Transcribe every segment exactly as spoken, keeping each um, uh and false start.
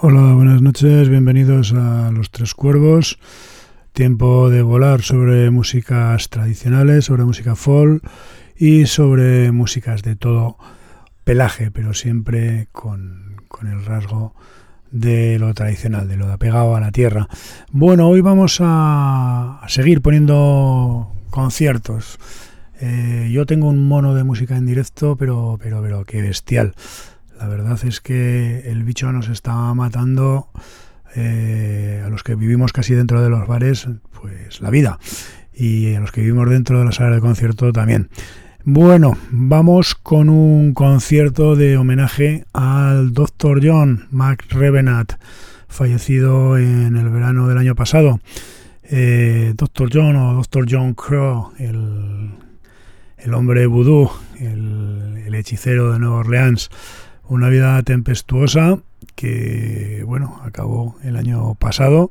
Hola, buenas noches, bienvenidos a Los Tres Cuervos. Tiempo de volar sobre músicas tradicionales, sobre música folk y sobre músicas de todo pelaje, pero siempre con, con el rasgo de lo tradicional, de lo apegado a la tierra. Bueno, hoy vamos a, a seguir poniendo conciertos. Eh, yo tengo un mono de música en directo, pero, pero, pero qué bestial. La verdad es que el bicho nos está matando eh, a los que vivimos casi dentro de los bares, pues la vida, y a los que vivimos dentro de la sala de concierto también. Bueno, vamos con un concierto de homenaje al doctor John McRevenant, fallecido en el verano del año pasado. Eh, doctor John o doctor John Crow, el, el hombre vudú, el, el hechicero de Nueva Orleans. Una vida tempestuosa que, bueno, acabó el año pasado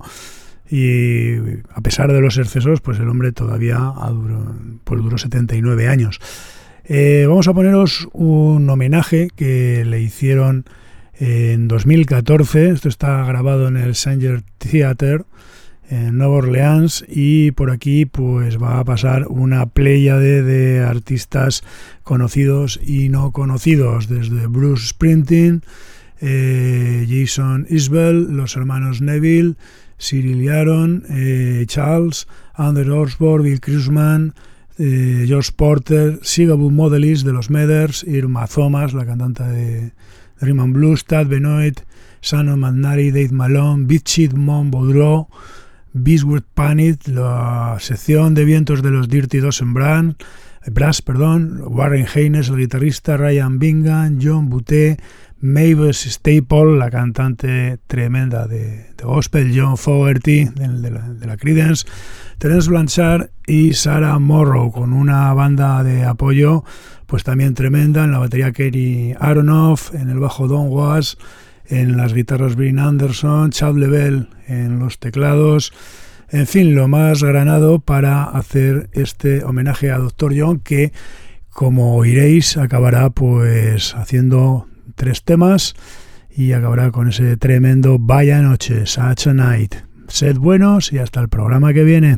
y a pesar de los excesos, pues el hombre todavía duró, pues duró setenta y nueve años. Eh, vamos a poneros un homenaje que le hicieron en dos mil catorce. Esto está grabado en el Sanger Theater en Nueva Orleans, y por aquí pues va a pasar una pléyade de artistas conocidos y no conocidos, desde Bruce Springsteen, eh, Jason Isbell, los hermanos Neville, Cyril Aaron, eh, Charles, Anders Osborne, Bill Krusman, eh, George Porter, Sigaboo Modelis de los Meders, Irma Thomas, la cantante de, de Rhythm and Blues, Tad Benoit, Shannon McNary, Dave Malone, Bitchit Mon Boudreau, Bisworth Panit, la sección de vientos de los Dirty Dozen Brass, Brass, perdón, Warren Haynes, el guitarrista, Ryan Bingham, John Butte, Mavis Staple, la cantante tremenda de, de gospel, John Fogerty de, de, la, de la Creedence, Terence Blanchard y Sarah Morrow, con una banda de apoyo pues también tremenda, en la batería Kerry Aronoff, en el bajo Don Was, en las guitarras Brian Anderson, Chad Lebel en los teclados, en fin, lo más granado para hacer este homenaje a doctor John, que, como oiréis, acabará pues haciendo tres temas y acabará con ese tremendo Vaya Noche, Such a Night. Sed buenos y hasta el programa que viene.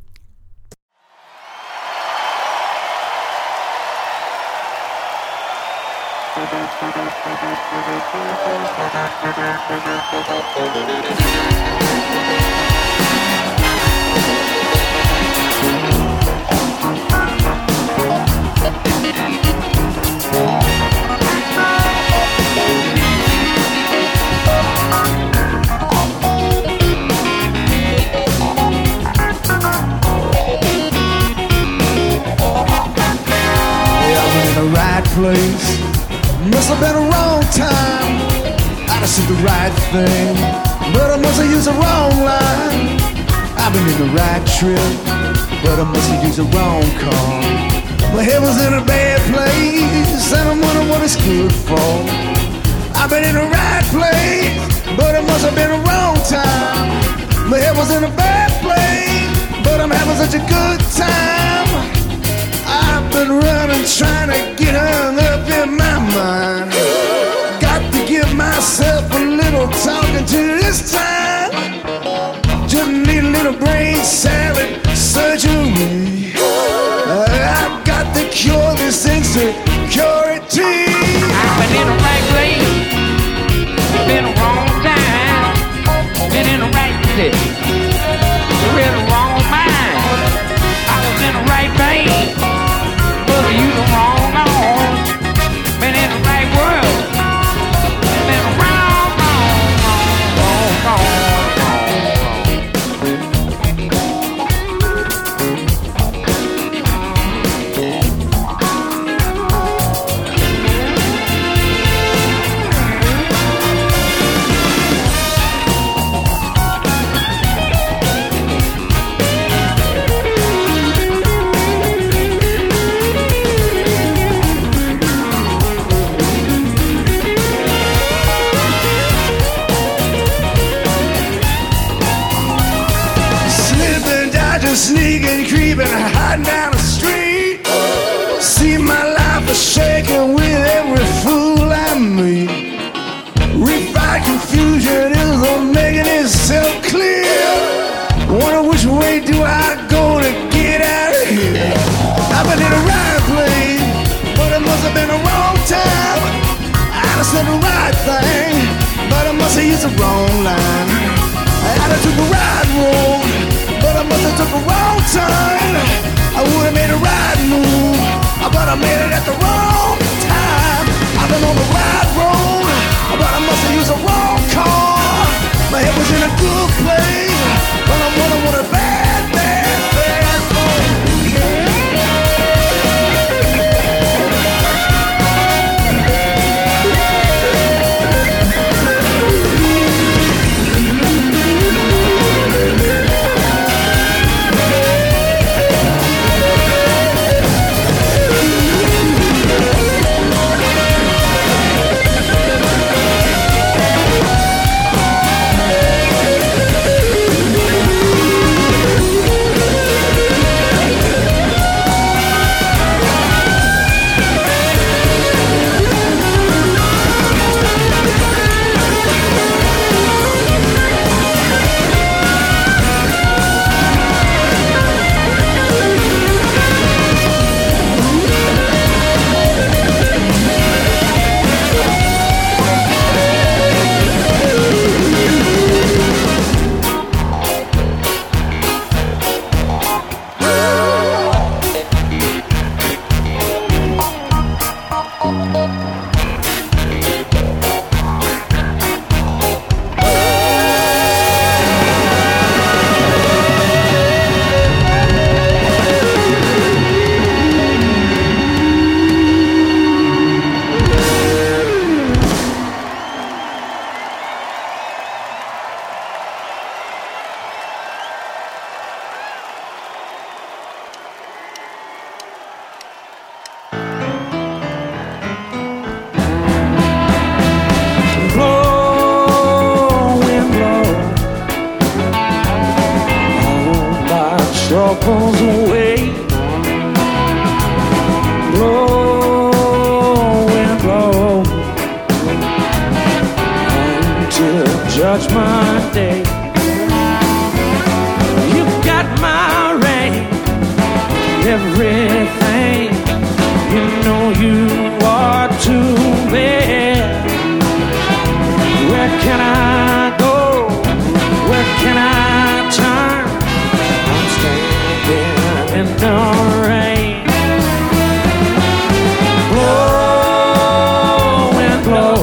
Place. Must have been a wrong time. I done said the right thing, but I must have used the wrong line. I've been in the right trip, but I must have used the wrong car. My head was in a bad place, and I'm wondering what it's good for. I've been in the right place, but it must have been a wrong time. My head was in a bad place, but I'm having such a good time. I've been running, trying to get hung up in my mind. Got to give myself a little talking to this time. Just need a little brain salad surgery. I've got to cure this insecurity. I've been in the right place, been the wrong time, been in the right place, in the wrong mind. I was in the right vein, but you the wrong on. Been in the right world, been the wrong, wrong, wrong, wrong, wrong. Sneaking, creeping, hiding down the street. See my life is shaking with every fool I meet. Refight confusion in the right thing, but I must have used the wrong line. I took the right road, but I must have took the wrong turn. I would have made a right move, but I made it at the wrong time. I've been on the right road, but I must have used the wrong car. My head was in a good place, but I'm wondering what a bad, bad, bad boy. troubles away. Blow and blow until Judgment Day. You got my ring, everything. You know you are to bear. Where can I go? Where can I turn? I'm standing in the rain. Blow and blow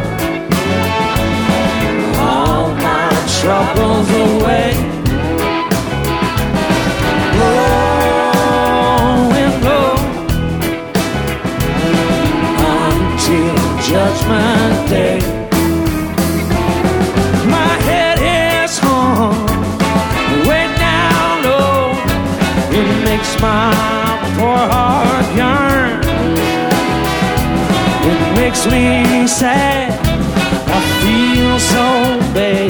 all my troubles away. Blow and blow until Judgment Day. My poor heart yearn. It makes me sad. I feel so bad.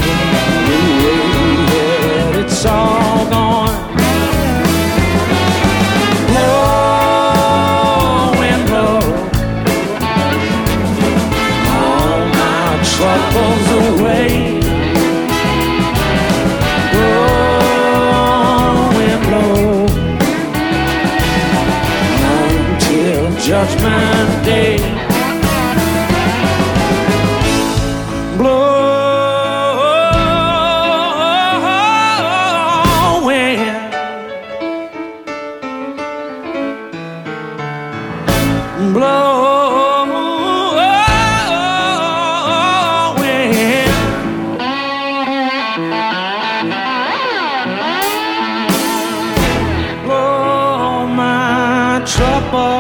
Yeah, it's all gone. Blow and blow all my troubles away. Judgment Day. Blowing, blowing, blow my trouble.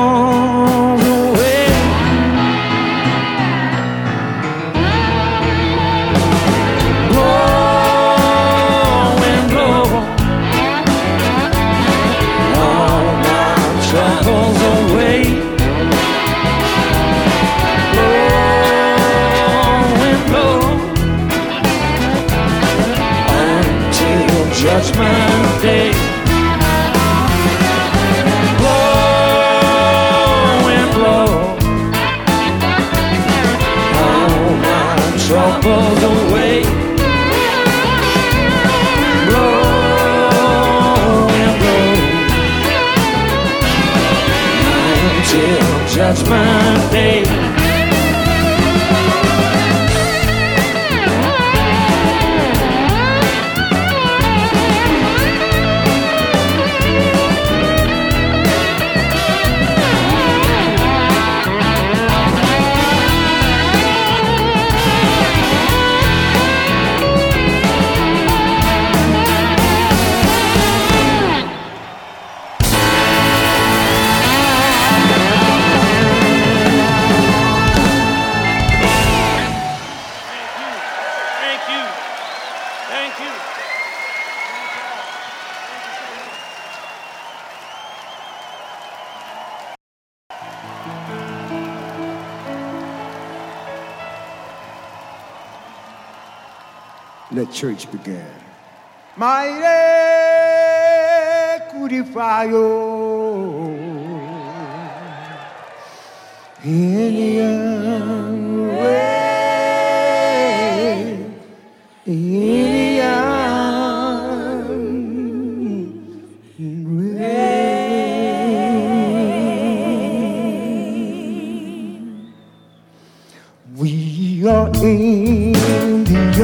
Judgment Day. Blow and blow all my troubles away. Blow and blow until Judgment Day. let church begin. Mighty Curifayo, Indian way, Indian way. We are Indian,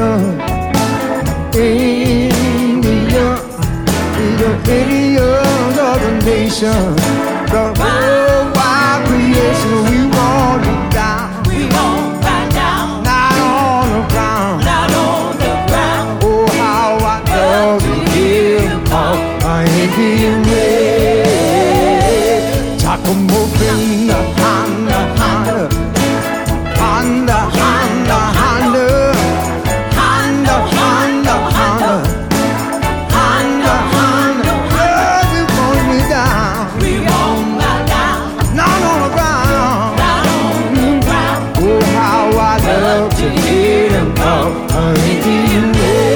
Indian, the Indians of the nation, the whole wide creation. We want it down, We won't back down, not on the ground. not on the ground. Oh, how I love to hear of an Indian way. Takamopina, Honda, Honda, Honda, Honda, Honda, Honda, Honda, Honda, Honda, Honda. Love you want me down, We won't back down, not on the ground. not on the ground. Oh, how I love to hear of an Indian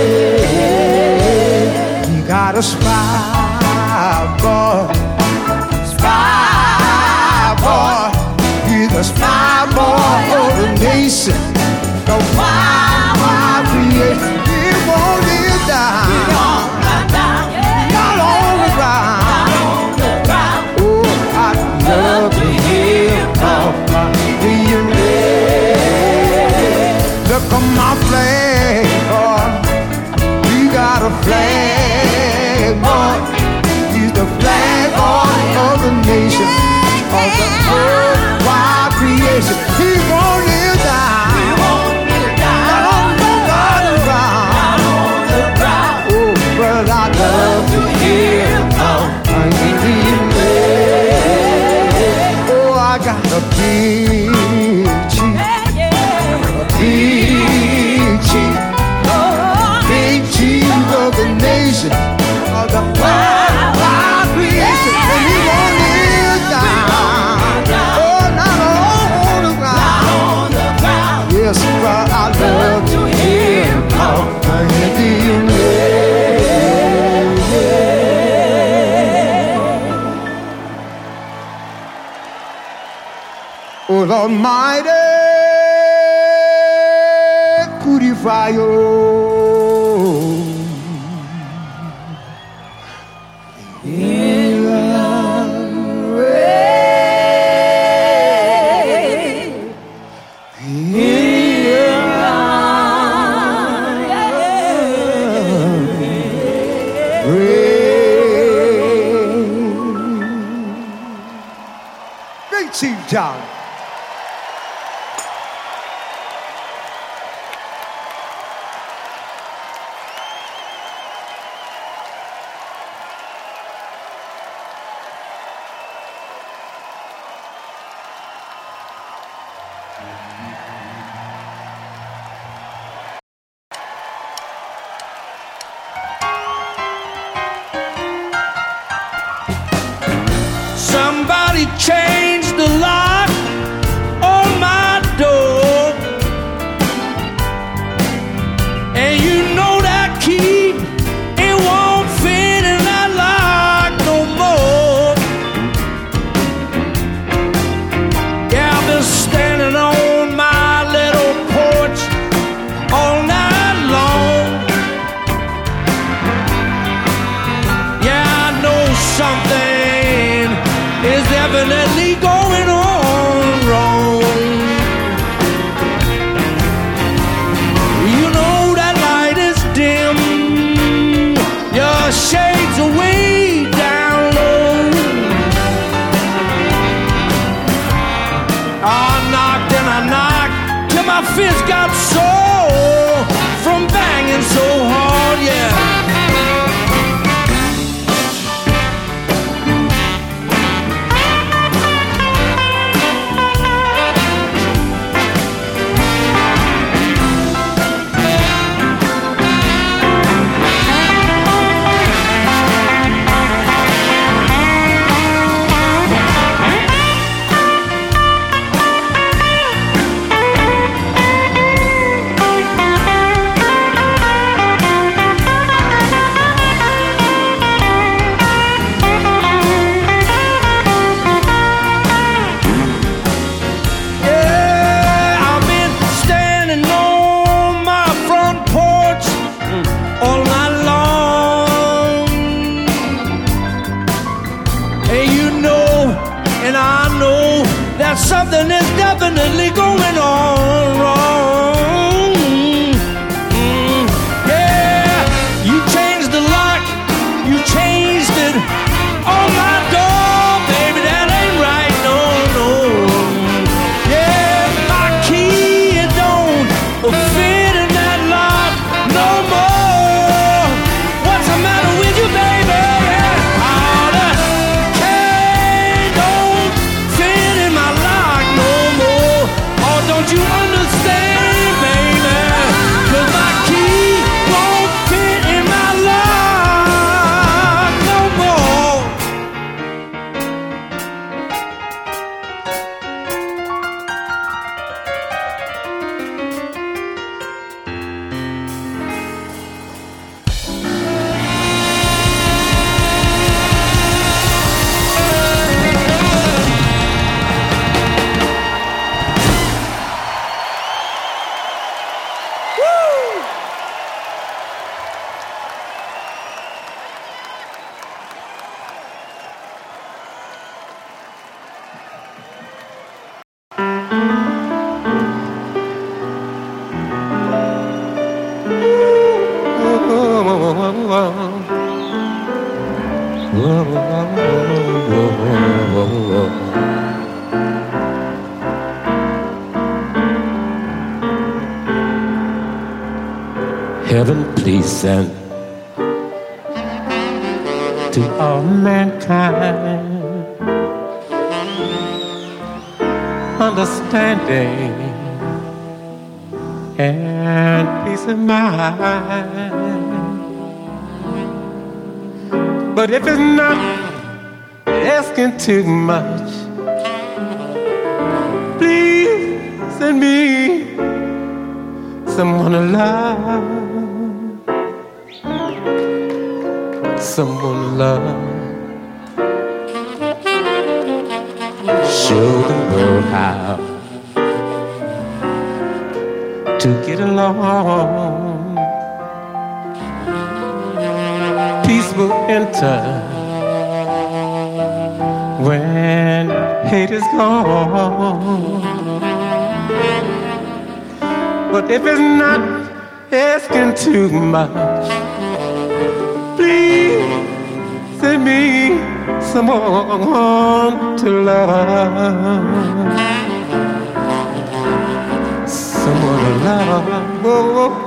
way. You got a spy boy, spy boy. He's the spy boy of the nation, the wild, wild creation. He won't live down, We won't back down, not on the ground. not on the ground. Oh, I love to hear of an Indian way. Look on my flag, boy. We got a flag, boy. He's the flag boy of the nation, of the worldwide creation. He won't live down, We won't live not down, on the ground. not on the ground. Oh, but I love to hear of an Indian way. Oh, I got a big chief, Yeah, yeah. a big chief, Oh, big chief of the nation, of the wild, wild creation. And he won't live down, oh, not on the ground. on the ground. Yes, but I love to hear of an Indian way. Oh, the mighty Curifayo, Indian way, Big Chief John. Somebody changed the lock on my door, and you know that key, it won't fit in that lock no more. Yeah, I've been standing on my little porch all night long. Yeah, I know something is definitely going on wrong. You know that light is dim, your shades are way down low. I knocked and I knocked till my fist got sore from banging so hard, yeah. Heaven, please send to all mankind understanding and peace of mind. But if it's not asking too much, please send me someone to love, someone to love. Show the world how to get along. Peace will enter when hate is gone. But if it's not asking too much, please send me someone to love, someone to love. Oh,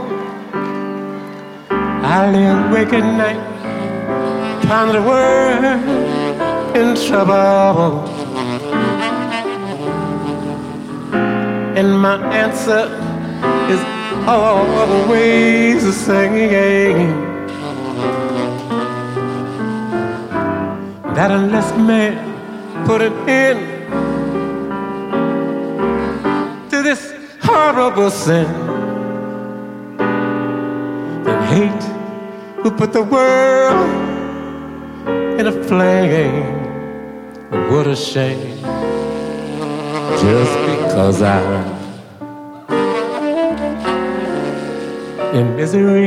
I lay awake at night, ponder the world in trouble, and my answer is always the same. That unless man put an end to this horrible sin, then hate will put the world in a flame. What a shame, just because I'm in misery,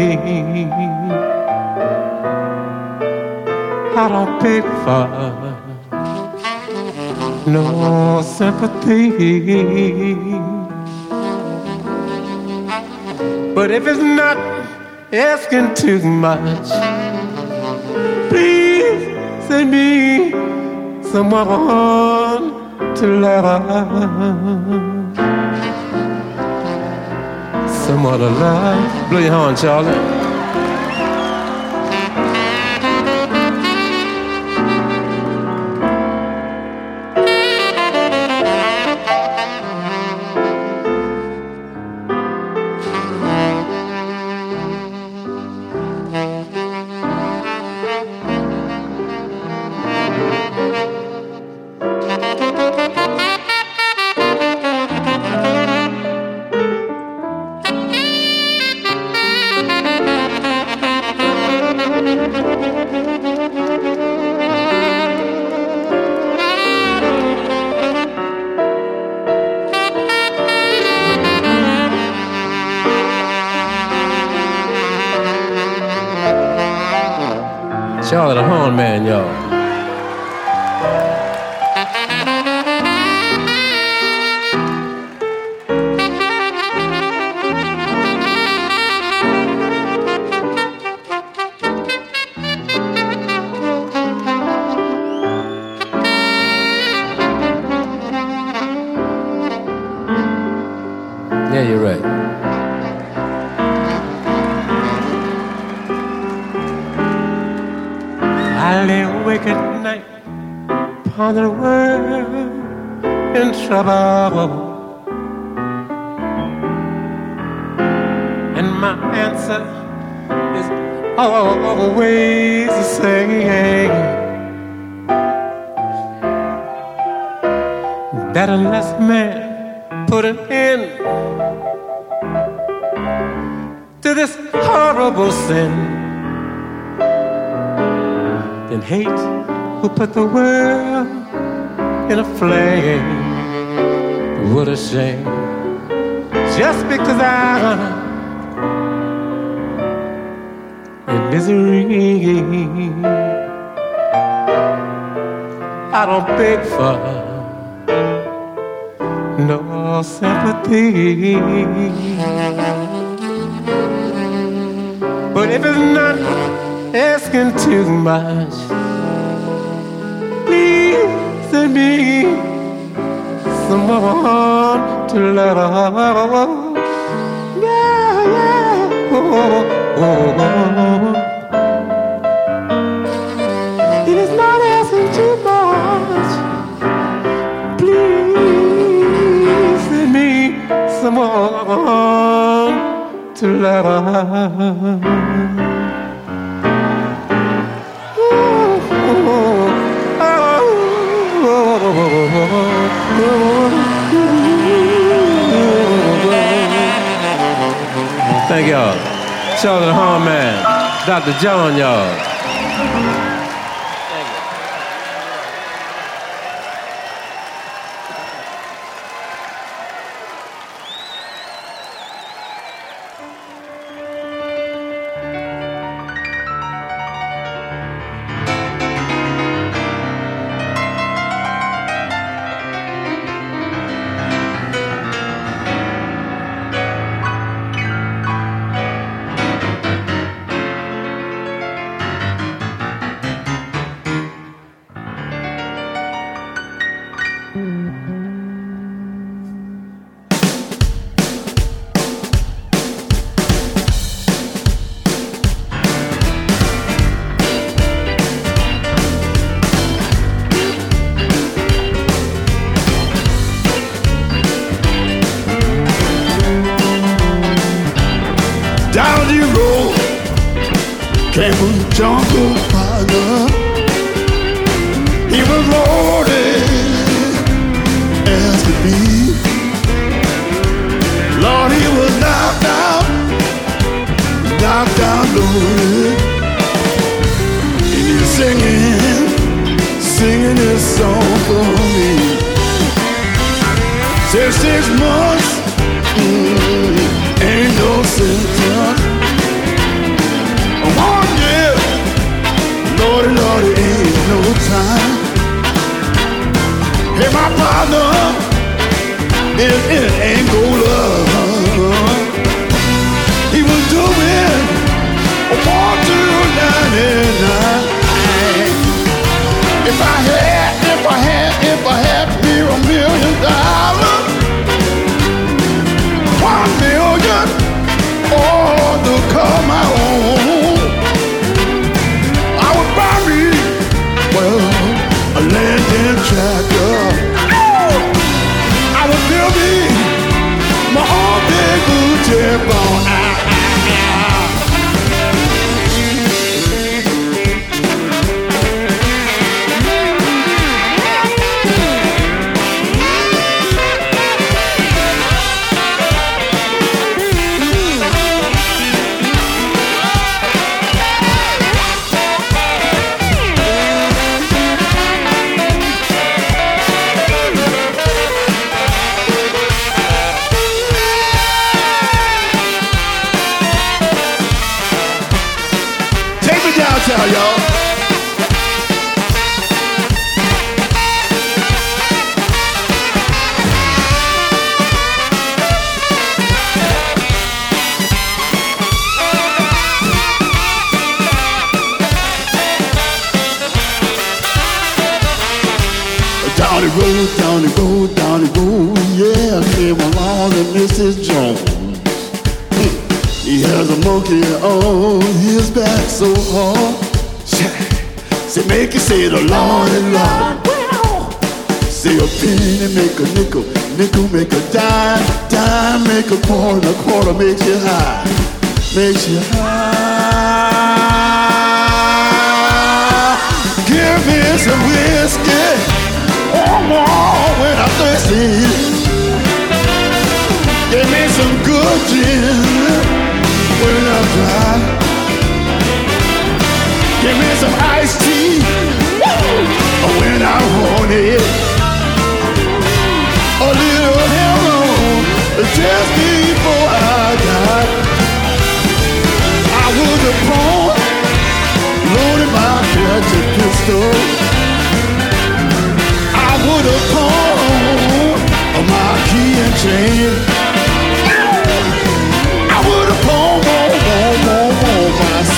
I don't beg for no sympathy. But if it's not asking too much, please send me someone to love, someone to love. Blow your horn, Charlie. Charlie the Horn Man, y'all. Yeah, you're right. I lay awake at night, ponder the world in trouble, and my answer is always the same. That unless man put an end to this horrible sin, then hate will put the world in a flame. What a shame, just because I'm in misery, I don't beg for no sympathy. But if it's not asking too much, please send me someone to love. Yeah, yeah. Oh, oh, oh. It is not asking too much. Please send me someone to love. Thank y'all. Charlotte Harman, Doctor John, y'all. Jungle partner, he was loaded as could be. Lord, he was knocked out, knocked out loaded, and he's singing, singing this song for me. Said six months, mm, ain't no sentence. One year, Lordy, Lordy, ain't no time. Hey, my partner is in Angola. He was doing one, two, ninety-nine. If I had, if I had, if I had me a million dollars, one million, all to call my own. Well, a landing tractor. I was building my own big blue telephone. Ah, ah, ah. Y'all. Down the road, down the road, down the road, yeah, came along and Missus Jones. He has a monkey on his back so hard. Say make you say the Lord and Lord. Say a penny make a nickel, nickel make a dime, dime make a quarter, a quarter makes you high, makes you high. Give me some whiskey, oh more when I'm thirsty. Give me some good gin when I'm dry. Give me some iced tea when I want it. A little heroin just before I die. I would have pawned, loaded my gadget pistol. I would have pawned my key and chain. I would have pawned more, more, more, more my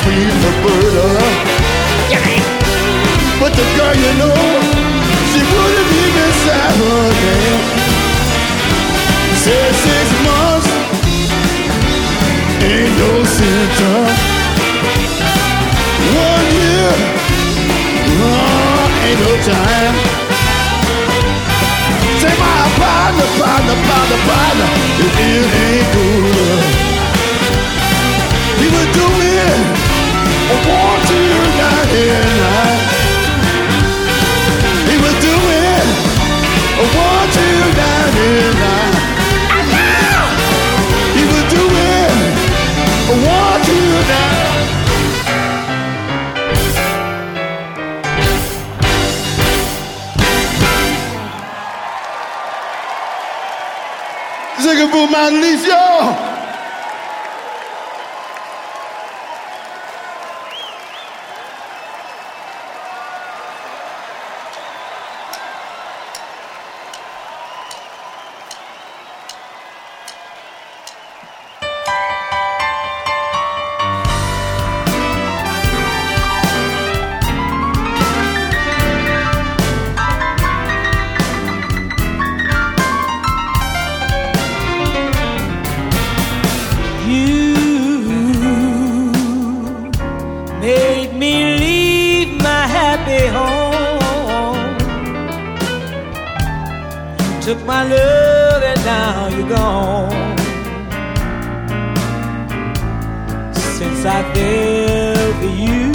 center. One year, oh, ain't no time. Say my partner, partner, partner, partner, if it ain't good. He would do it, I want you down here tonight. He would do it, I want you down here tonight. He would do it, I want you down. Sing for my niece, y'all. Took my love and now you're gone. Since I fell for you,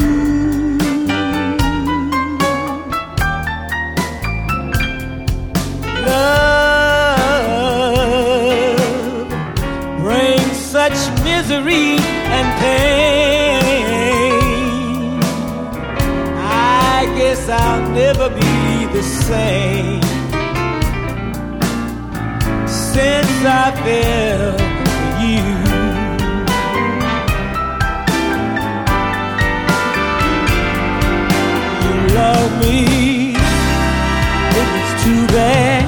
love brings such misery and pain. I guess I'll never be the same. Since I fell for you, you love me, it's too bad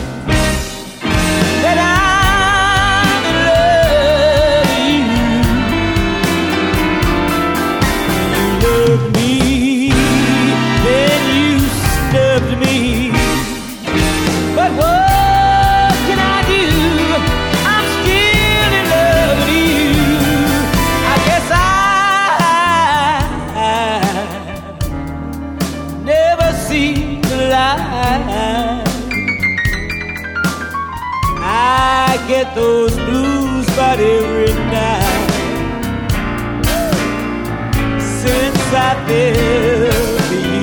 that I'm in love with you. You loved me, then you snubbed me, but what? I get those blues about every night since I fell for you.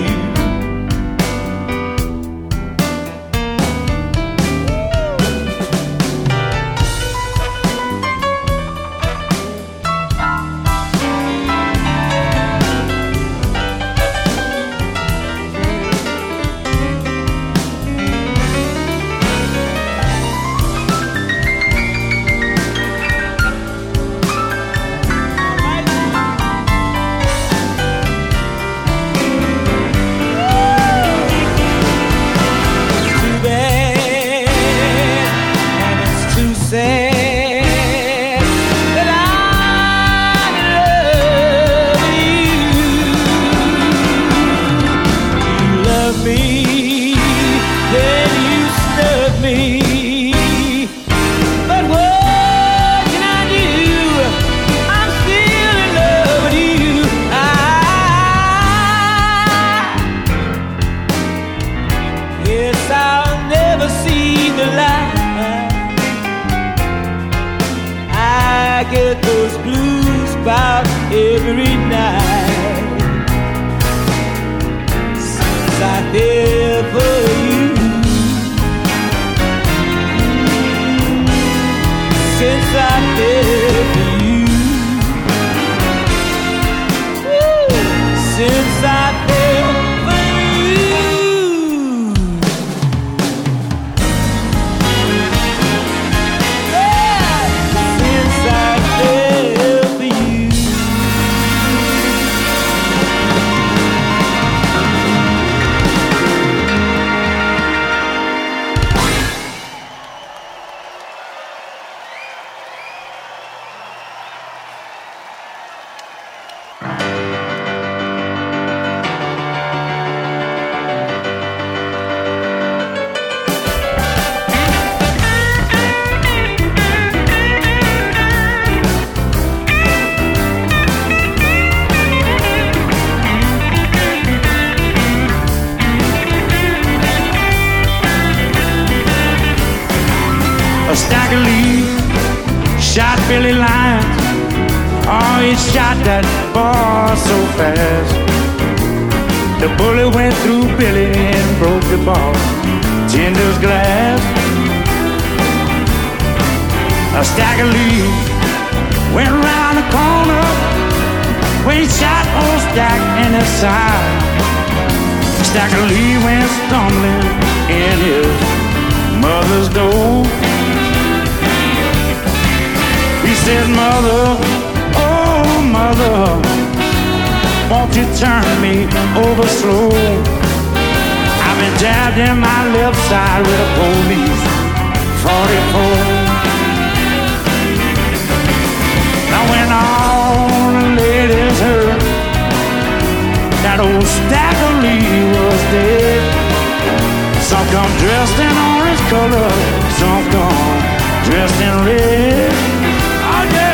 Every night since I fell for you, since I fell for you, since I fell for you, yeah, since I fell for you. shot Billy Lyons. Oh, he shot that boy so fast. The bullet went through Billy and broke the bartender's glass. A stack of leaves went around the corner when he shot old Stack in his side. A stack of leaves went stumbling in his mother's door. He said, "Mother, oh mother, won't you turn me over slow? I've been jabbed in my left side with a police forty-four. Now when all the ladies heard that old Stack of Lee was dead, some come dressed in orange color, some come dressed in red. Oh yeah.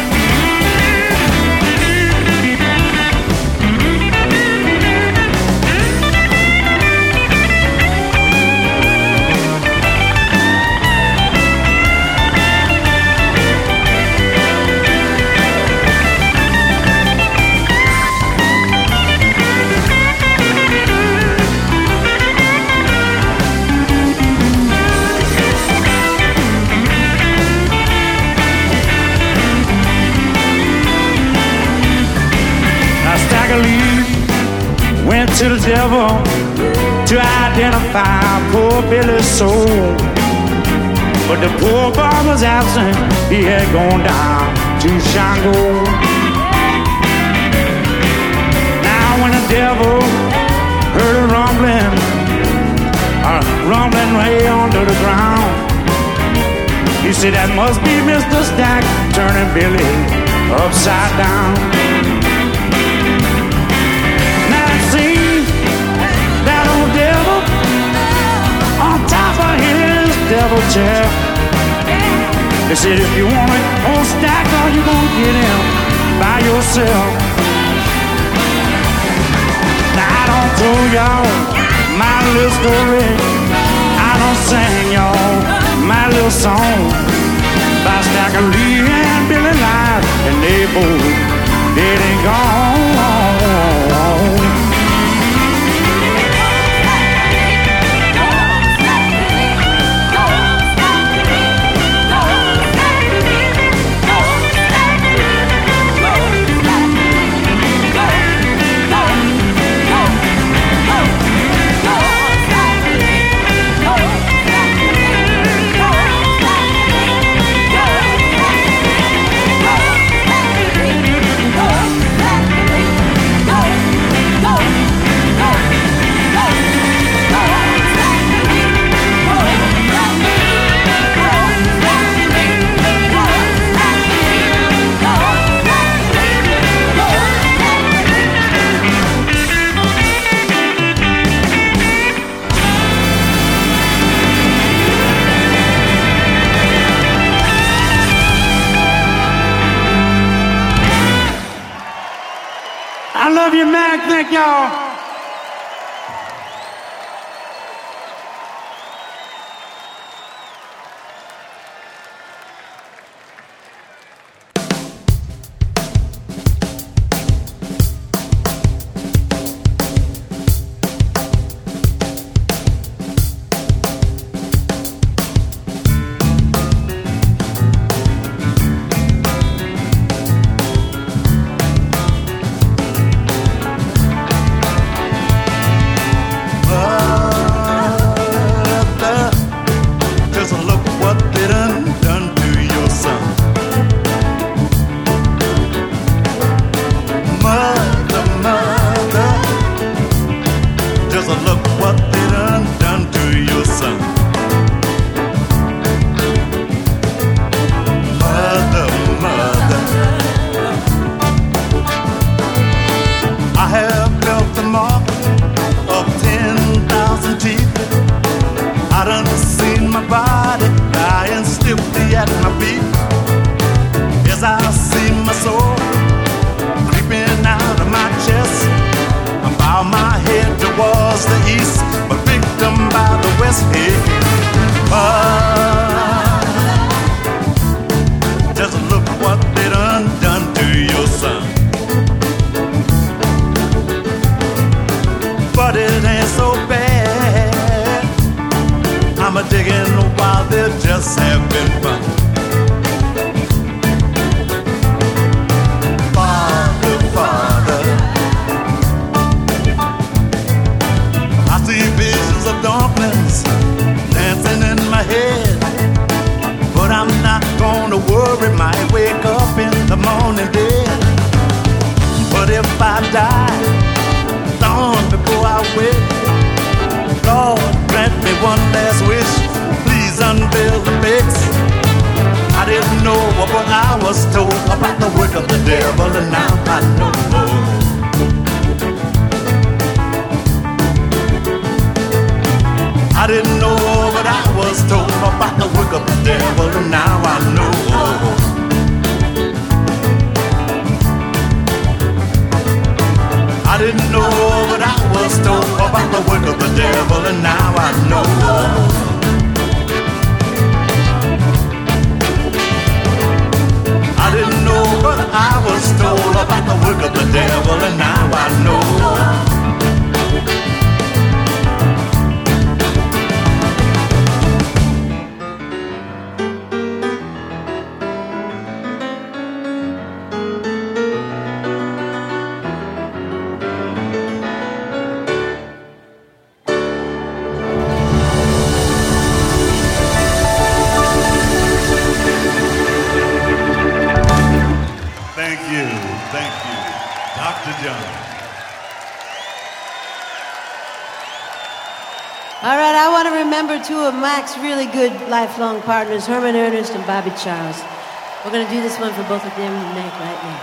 Went to the devil to identify poor Billy's soul, but the poor boy was absent. He had gone down to Shango. Now when the devil heard a rumbling, a rumbling way under the ground, he said, "That must be Mister Stack turning Billy upside down." That old devil on top of his devil chair. They said, "If you want it, old Stack, all you gonna get him by yourself." Now I don't tell y'all my little story, I don't sing y'all my little song by Stack of Lee and Billy Lyons, and they both dead and gone. I love you, Mac. Thank y'all. the morning dead. But if I die long before I wake, Lord, grant me one last wish. Please unveil the face. I didn't know what I was told about the work of the devil, and now I know more. I didn't know what I was told about the work of the devil, and now I know. I didn't know what I was told about the work of the devil, and now I know. I didn't know what I was told about the work of the devil, and now I know. Two of Mac's really good lifelong partners, Herman Ernest and Bobby Charles. We're going to do this one for both of them right now.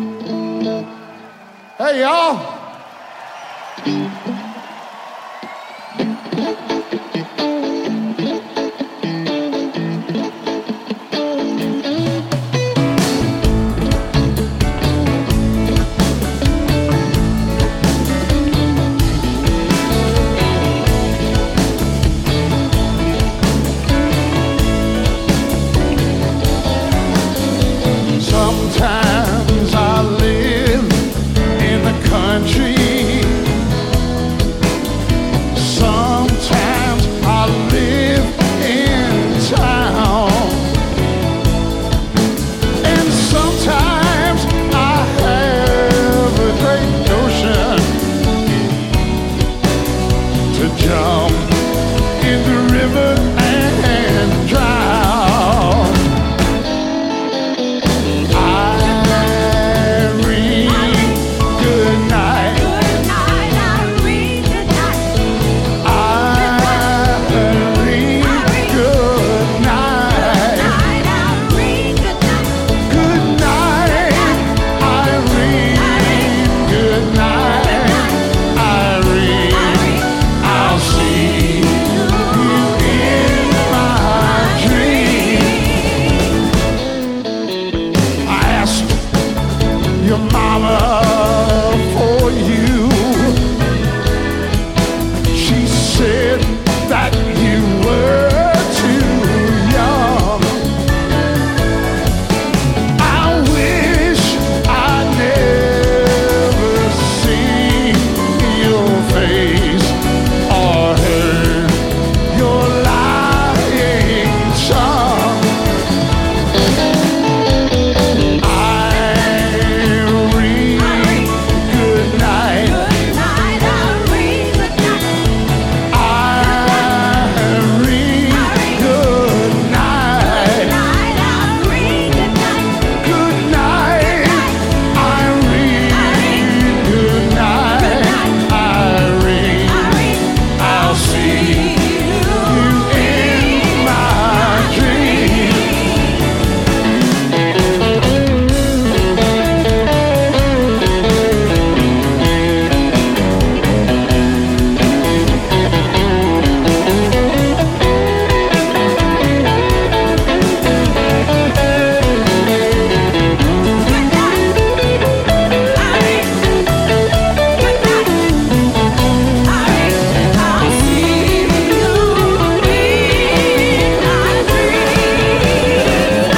Hey, y'all. jump in the river and drown. Irene, good night. Good night, Irene, good night. Irene, good night. Irene, good night. Good night, Irene. Good night, Irene. I'll see you in my dream. I asked your mama for you. She said that you were too young. I wish I'd never seen your face or heard your lying song. Irene, good night. Good night, Irene, good night. Irene, good night. Night, Irene, good night. Good night, Irene. Good night, Irene. I'll see you in my dream. I'll see you in my dream.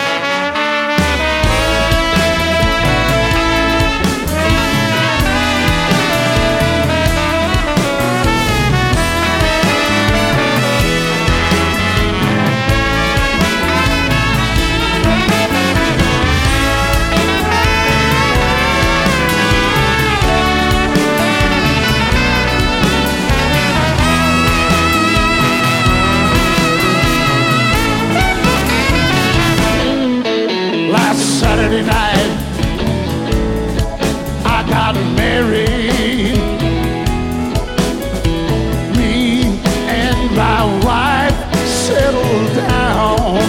Last Saturday night, I got married. Me and my wife settled down.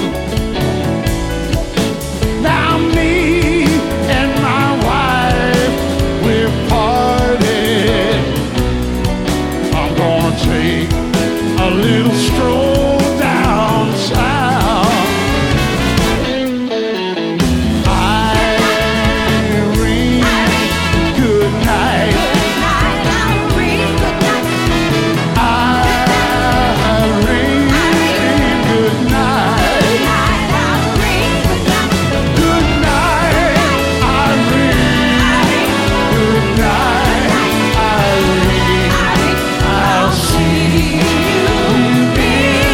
Now me and my wife, we're parted. I'm gonna take a little stroll down south. Irene, good night. Night, Irene, good night. Irene, good night. Night, Irene, good night. Good night, Irene. Good night, Irene. I'll see you in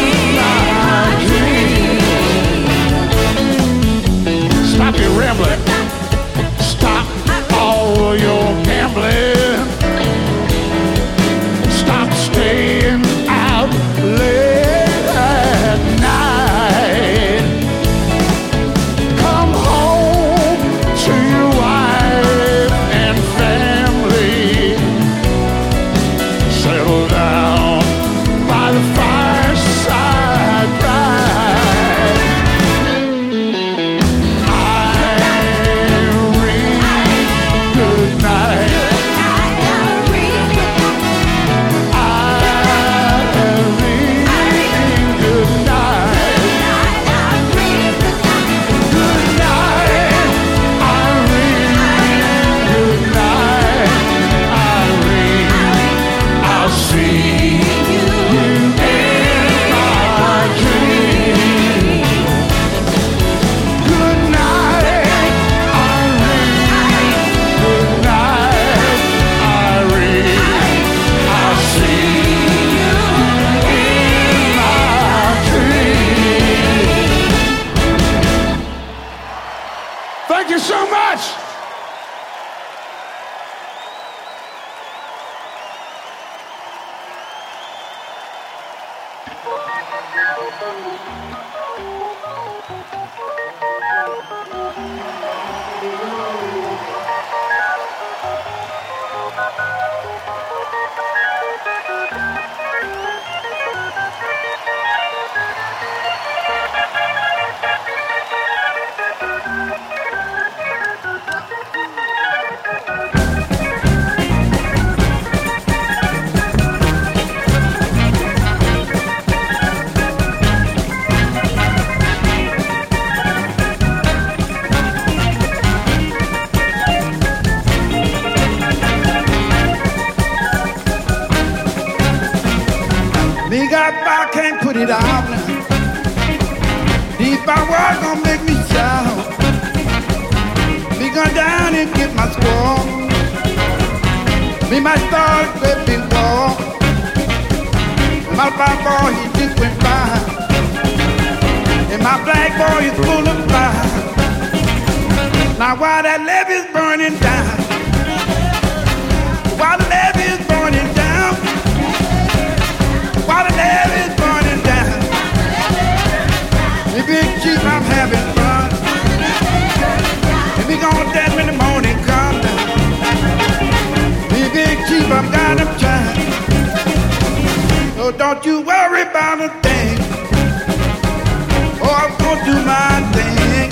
Me got I can't put it out now. Deep my work gonna make me shout. Me go down and get my squaw. Me might start a big war. My black boy he just went by, and my black boy is full of fire. Now while that levee's burning down, while the levee's burning down, while the levee's burning down, me big chief I'm having fun, and we gonna dance when the morning comes down. Me big chief I'm got him trying, so don't you worry about a thing. Oh, I'm gonna do my thing.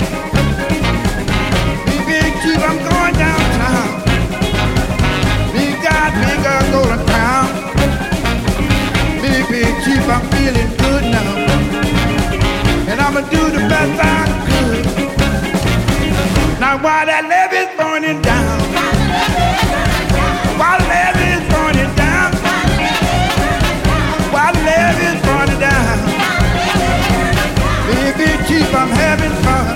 Me big chief I'm going downtown. Me got me girl going town. Me big chief I'm feeling good now, and I'ma do the best I could. Now while that levee's burning down, while the levee's burning down, while the levee's burning down, me big chief I'm having fun.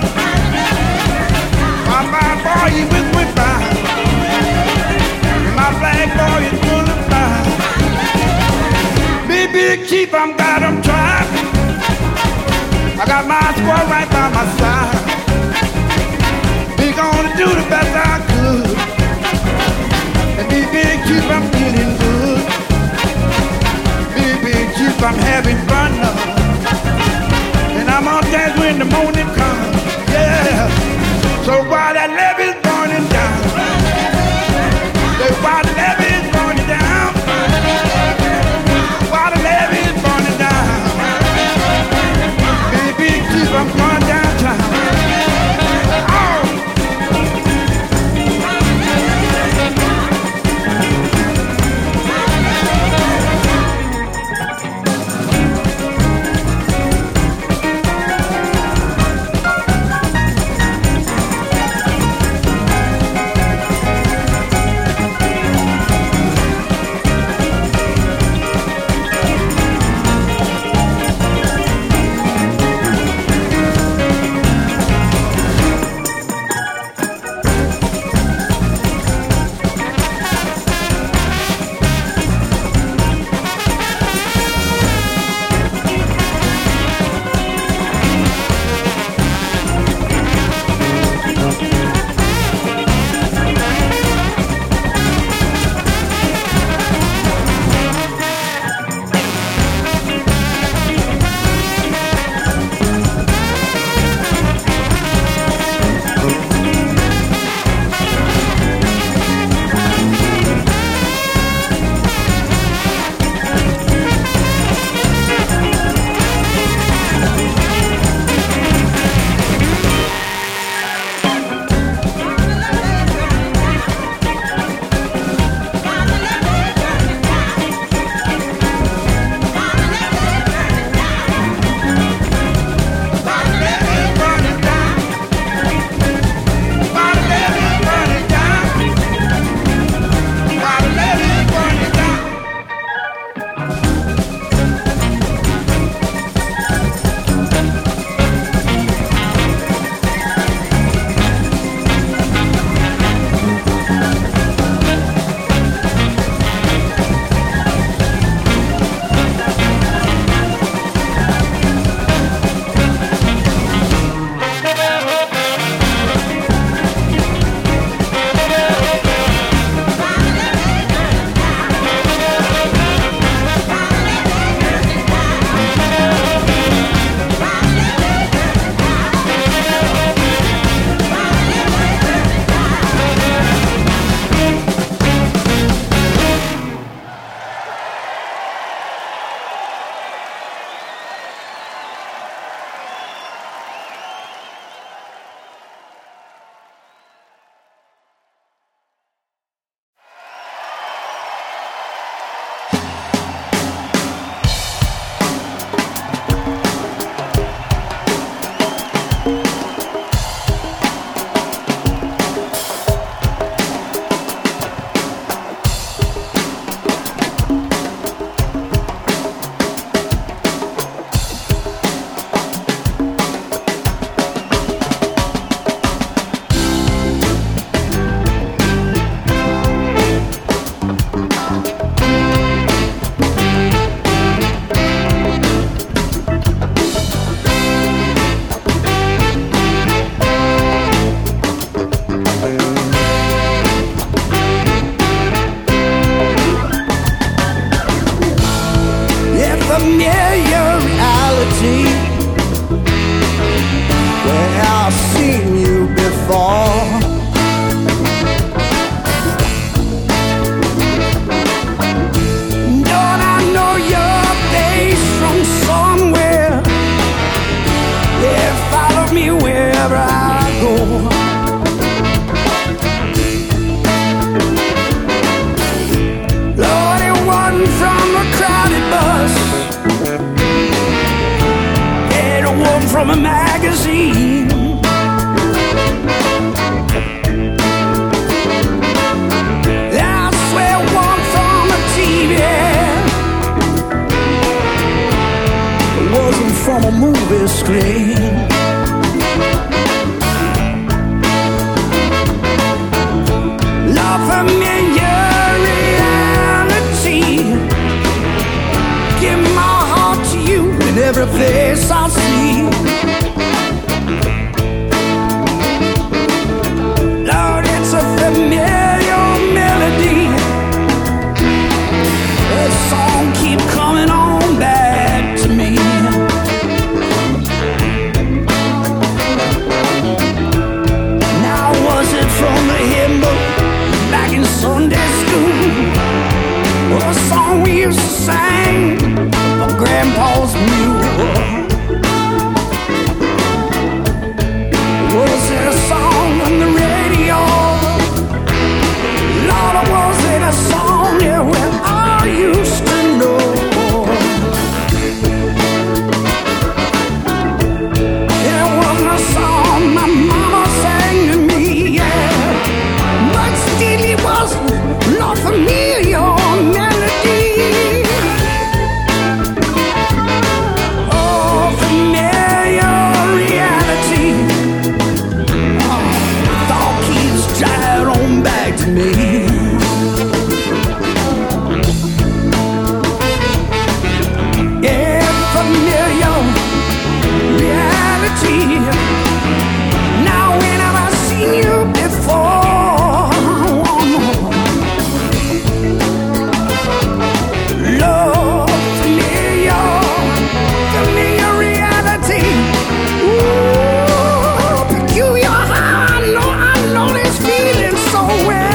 My my boy he with me by, and my black boy is full of fire. Me big chief I'm got him trying. I got my squad right by my side. We gonna do the best I could, and me big chief I'm feeling good. Me big chief I'm having fun now, and I'm on dance when the morning comes. Yeah. So while that levee's burning down, say while the levee's burning down, while the levee's burning down, me big chief I'm going downtown. Oh. familiar reality. Well, I've seen you before. Don't I know your face from somewhere? Yeah, follow me wherever I go. Lord, it wasn't from a crowded bus. It wasn't from a magazine. I swear it wasn't from a T V. It wasn't from a movie screen. Love familiar reality. Give my heart to you in every place I see. Lord, it's a familiar melody. That song keep coming on back to me. Now was it from the hymn book back in Sunday school, or a song we used to sing for Grandpa's mule? Was it a song on the radio? Lord, was it a song that well, I used to know? It wasn't a song my mama sang to me, yeah. But still it was not familiar melody. Oh, familiar reality. Oh, thought keeps driving on back to me. Yeah, familiar reality. Now when have I seen you before? Love, familiar, familiar reality. Ooh, peculiar how I know, I know this feeling so well.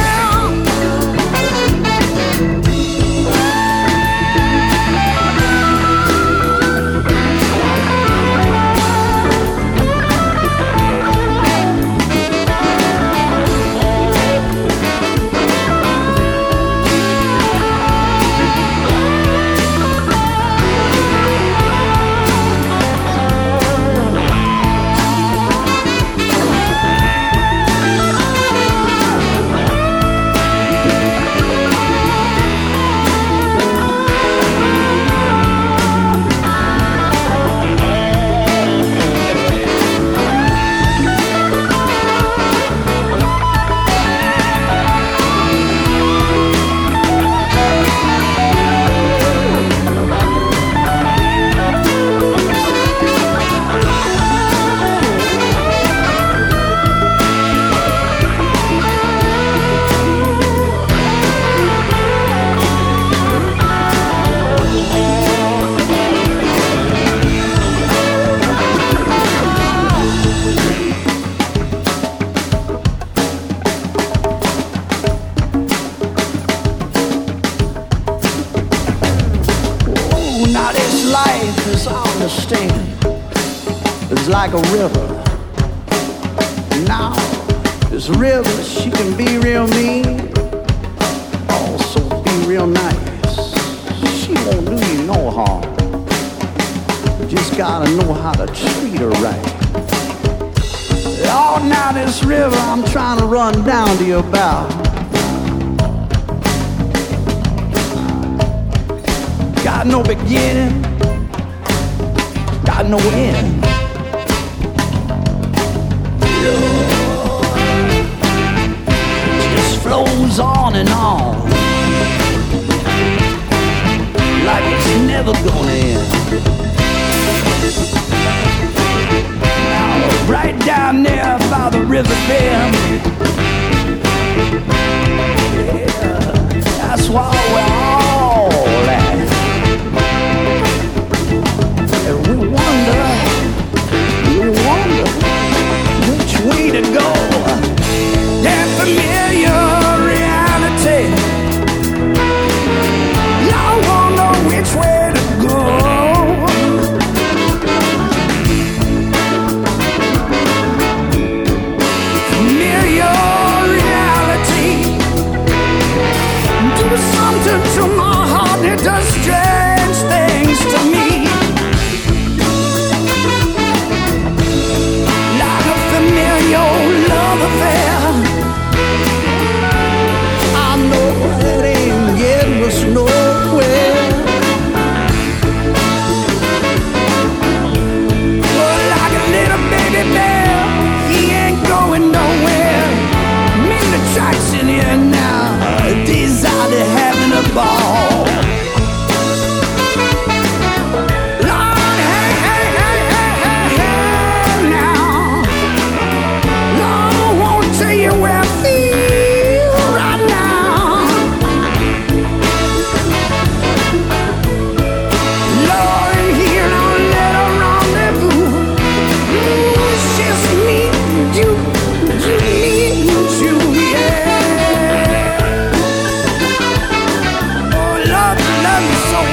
Now this life, as I understand, is like a river. Now this river, she can be real mean, also be real nice. She won't do you no harm. You just gotta know how to treat her right. Oh, now this river I'm trying to run down to your bow. Got no beginning, got no end. Just flows on and on, like it's never gonna end. Now, right down there by the river bend, yeah, that's why we're all at.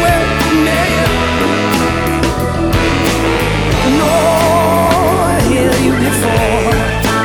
well familiar. No, I hear you before.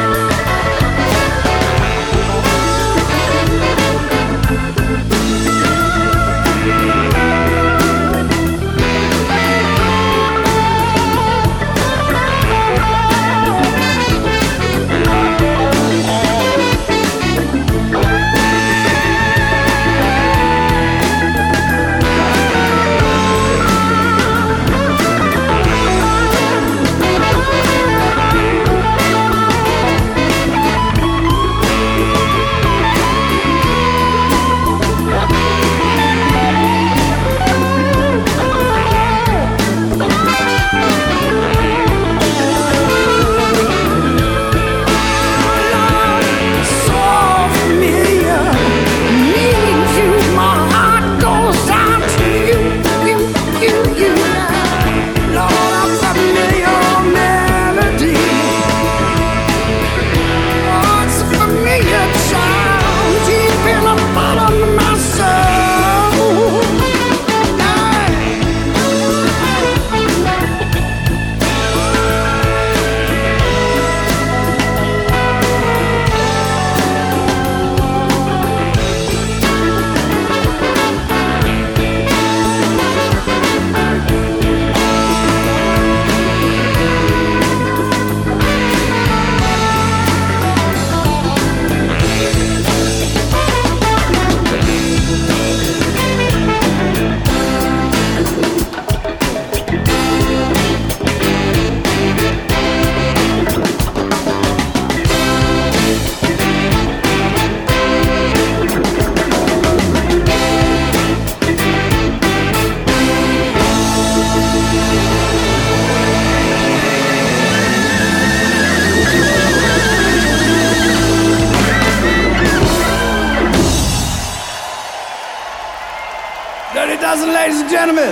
Ladies and gentlemen,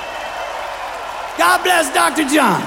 God bless Doctor John.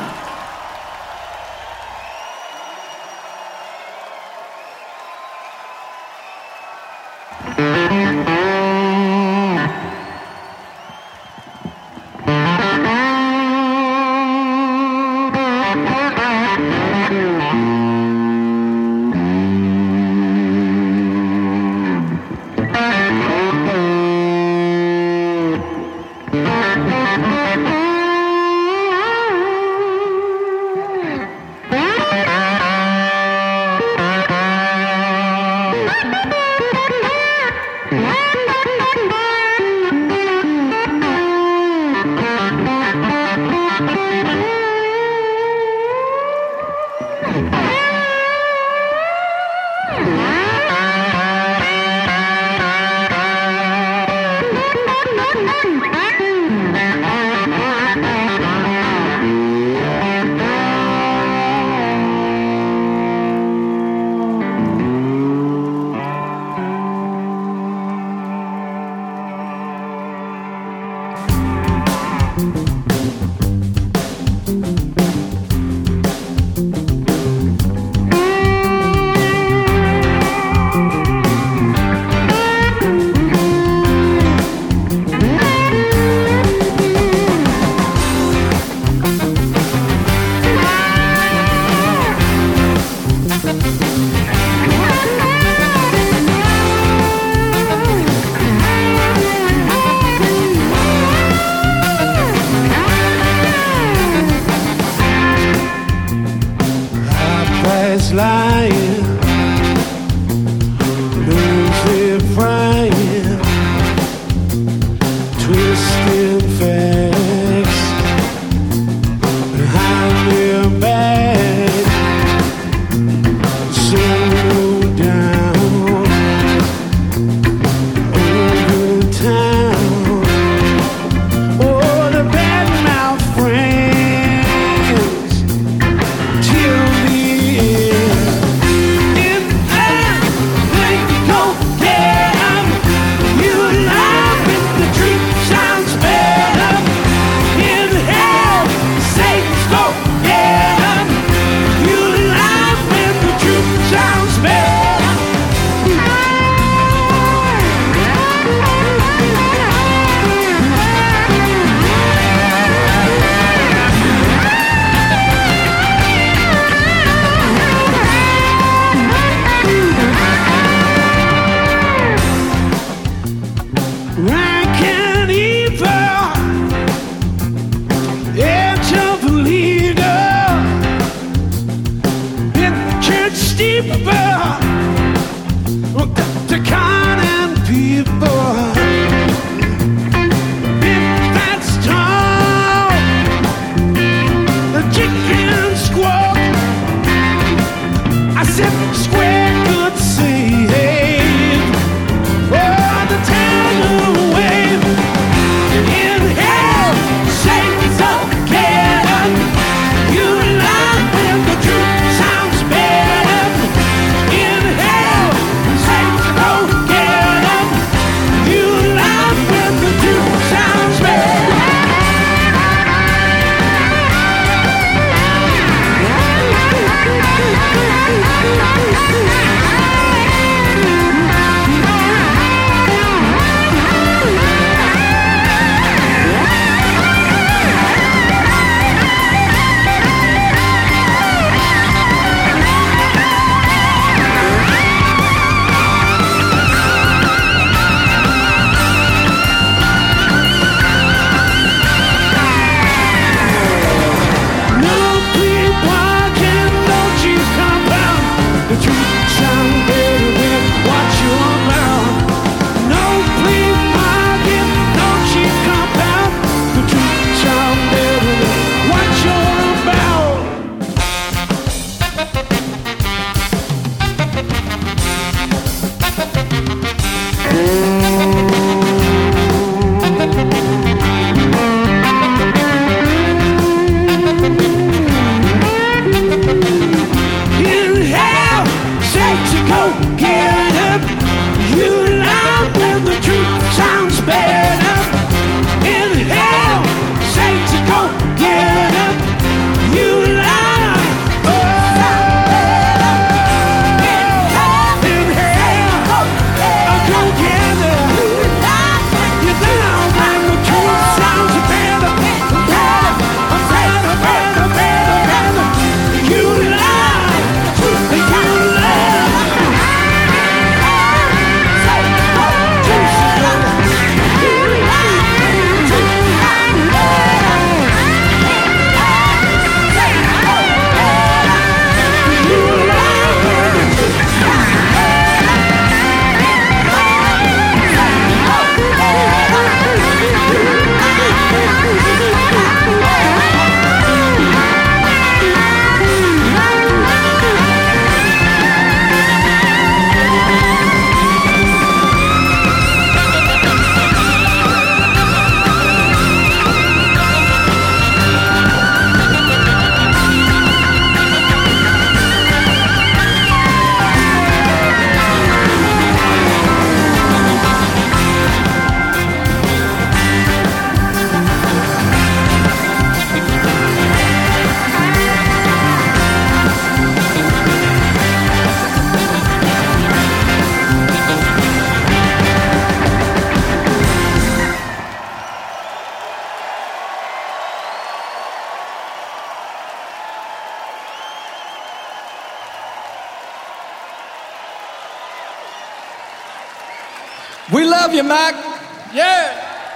love you, Mac. Yeah.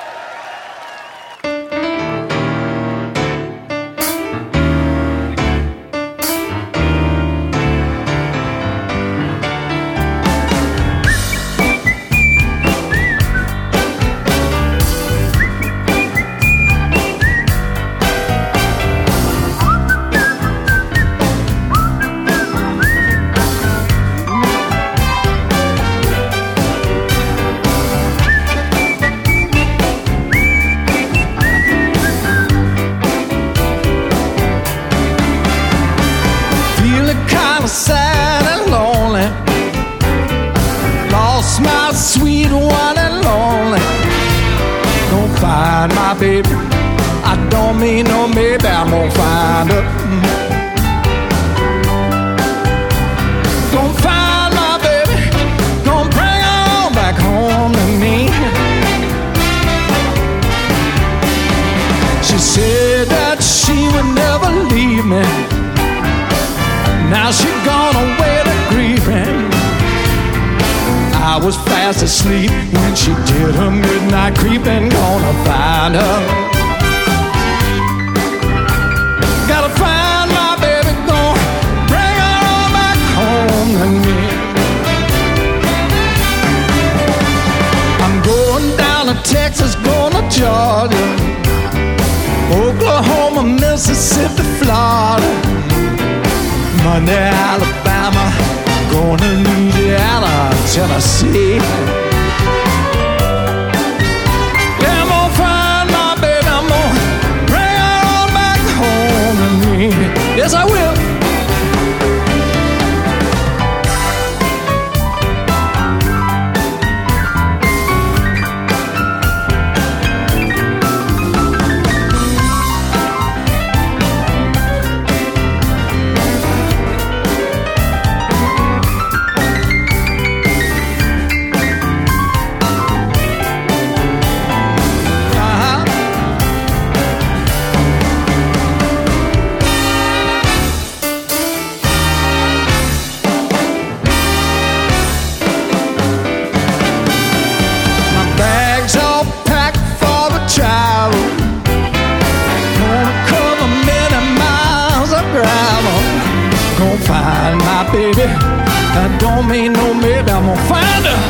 Sad and lonely, lost my sweet one and lonely. Gonna find my baby. I don't mean no maybe, I'm gonna find her. Gonna find my baby, gonna bring her on back home to me. She said that she would never leave me. Now she gone away to grieving. I was fast asleep when she did her midnight creeping. Gonna find her. Gotta find my baby. Gonna bring her on back home to me. I'm going down to Texas, going to Georgia, Oklahoma, Mississippi, Florida, Monday, Alabama, going to Louisiana, Tennessee. Yeah, I'm gonna find my baby, I'm gonna bring her on back home to me. Yes, I will. Find my baby. That don't mean no maybe, I'm gonna find her.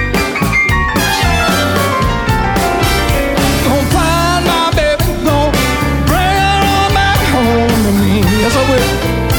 Gonna find my baby, gonna bring her on back home to me. Yes, I will.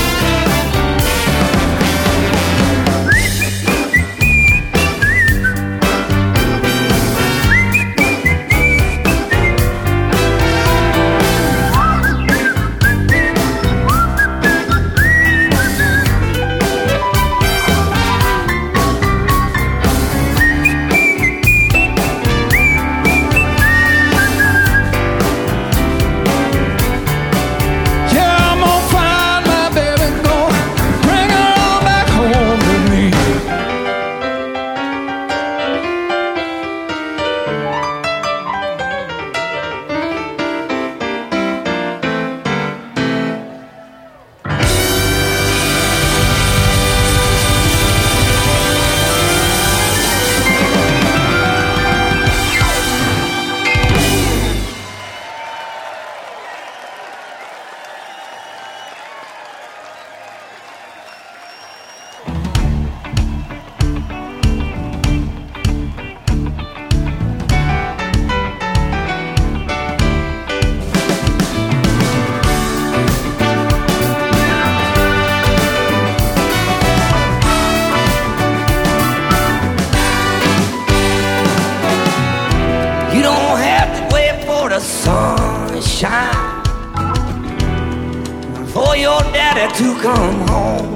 To come home,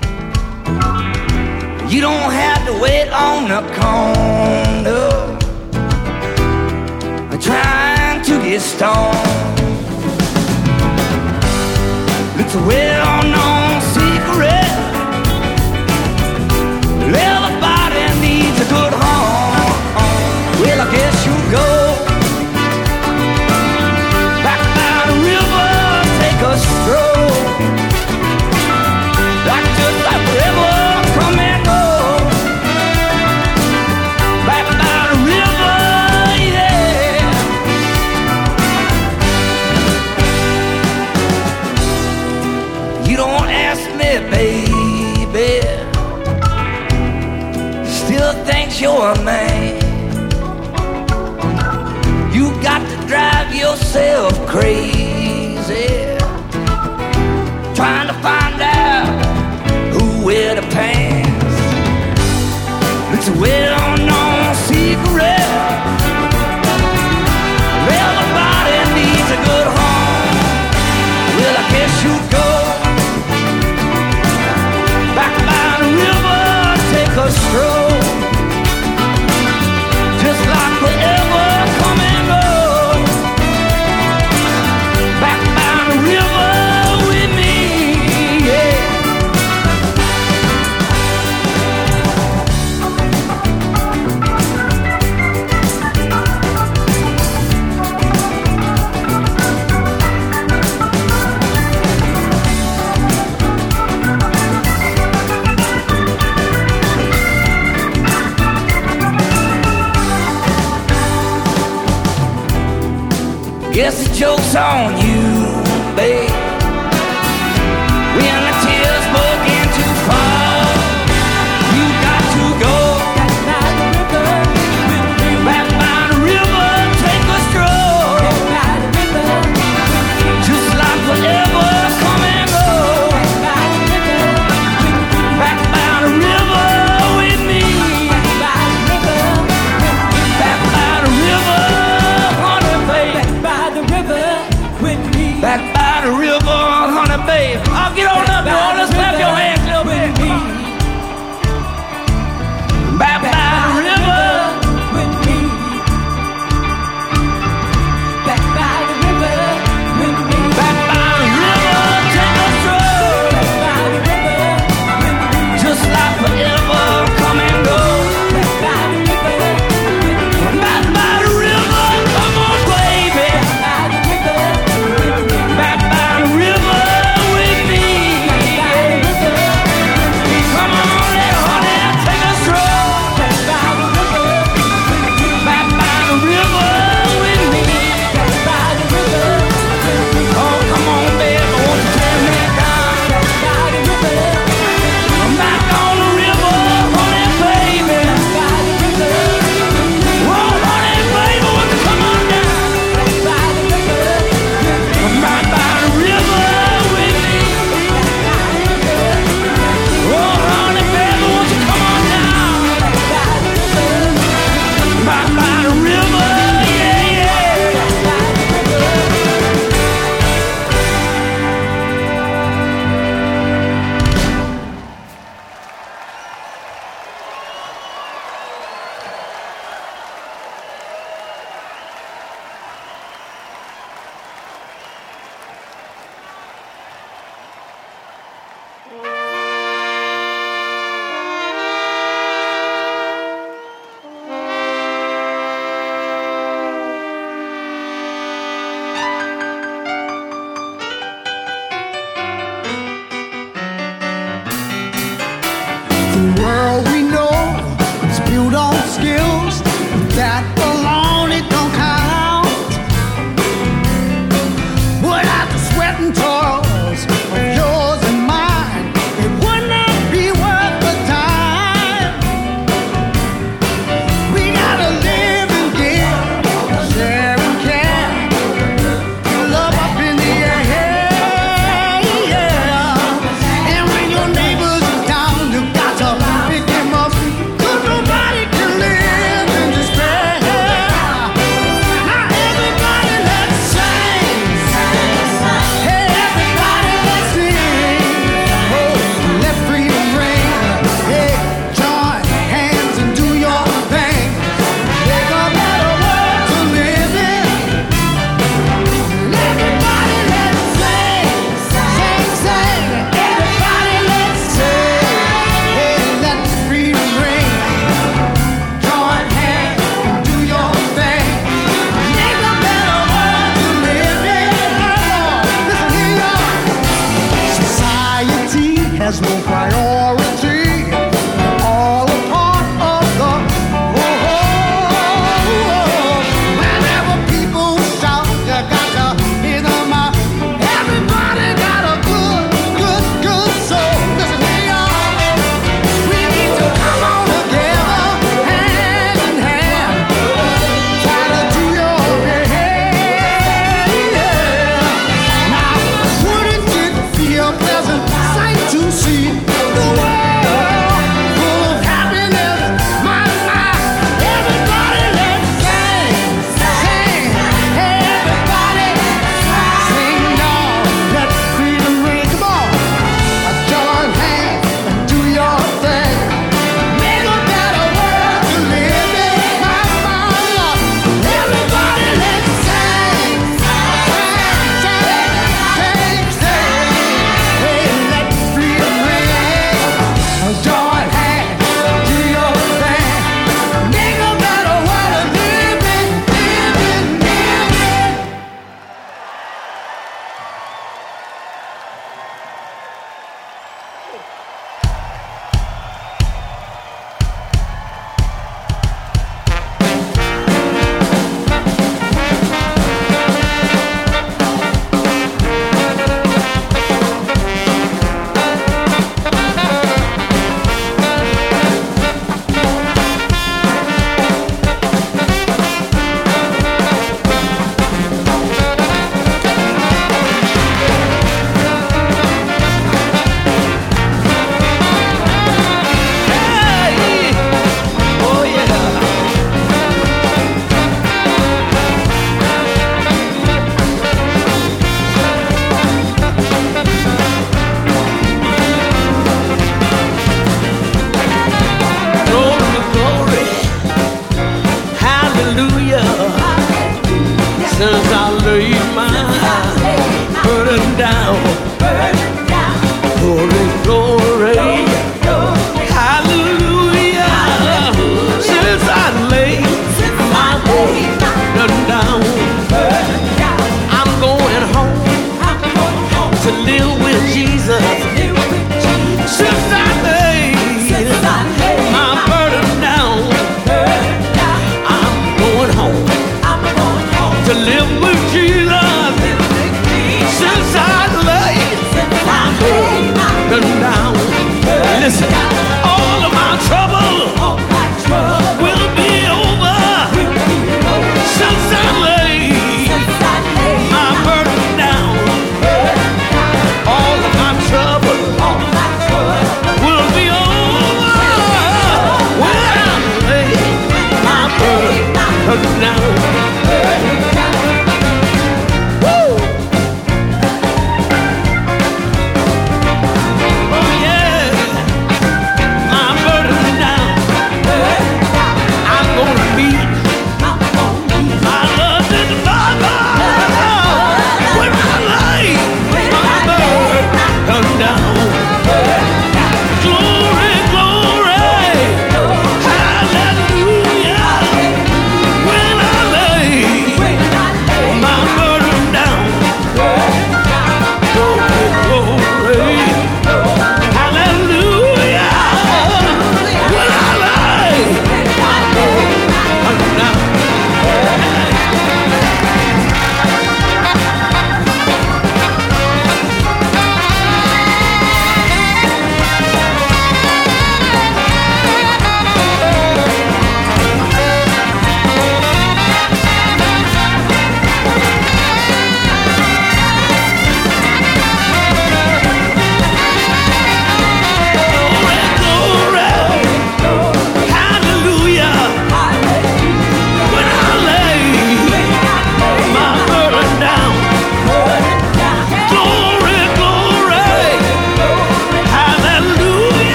you don't have to wait on the corner trying to get stoned. It's a well-known secret. Everybody needs a good home. Well, I guess you'll go back by the river, take a stroll. Back just like forever, come and go. Back by the river. yourself crazy, trying to find out who wear the pants. It's a well-known secret. Everybody needs a good home. Well, I guess you go back by the river, take a stroll, just like forever come and go. Back by the river with me, yeah. Guess the joke's on you, babe. When the tears begin to fall, you got to go back by the river, take a stroll, just like forever come and go. Back by the river with me, back by the river, honey babe. Back by the river, honey babe. I'll get on up, y'all. Let's clap your hands a little bit. Back by the river with me. Back by the river with me. Back by the river, take a stroll. Back by the river with me. Just like forever, come and go. Back by the river with me. Back by the river, come on, baby. Back by the river with me. Come on, little honey, take a stroll.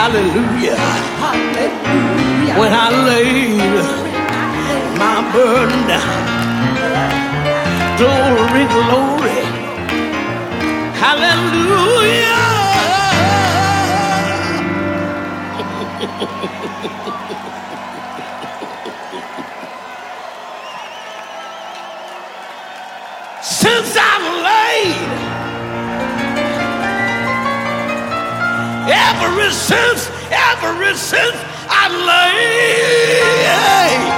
hallelujah. When I laid my burden down. Glory, glory, hallelujah. Since I've laid, ever since, ever since I've laid,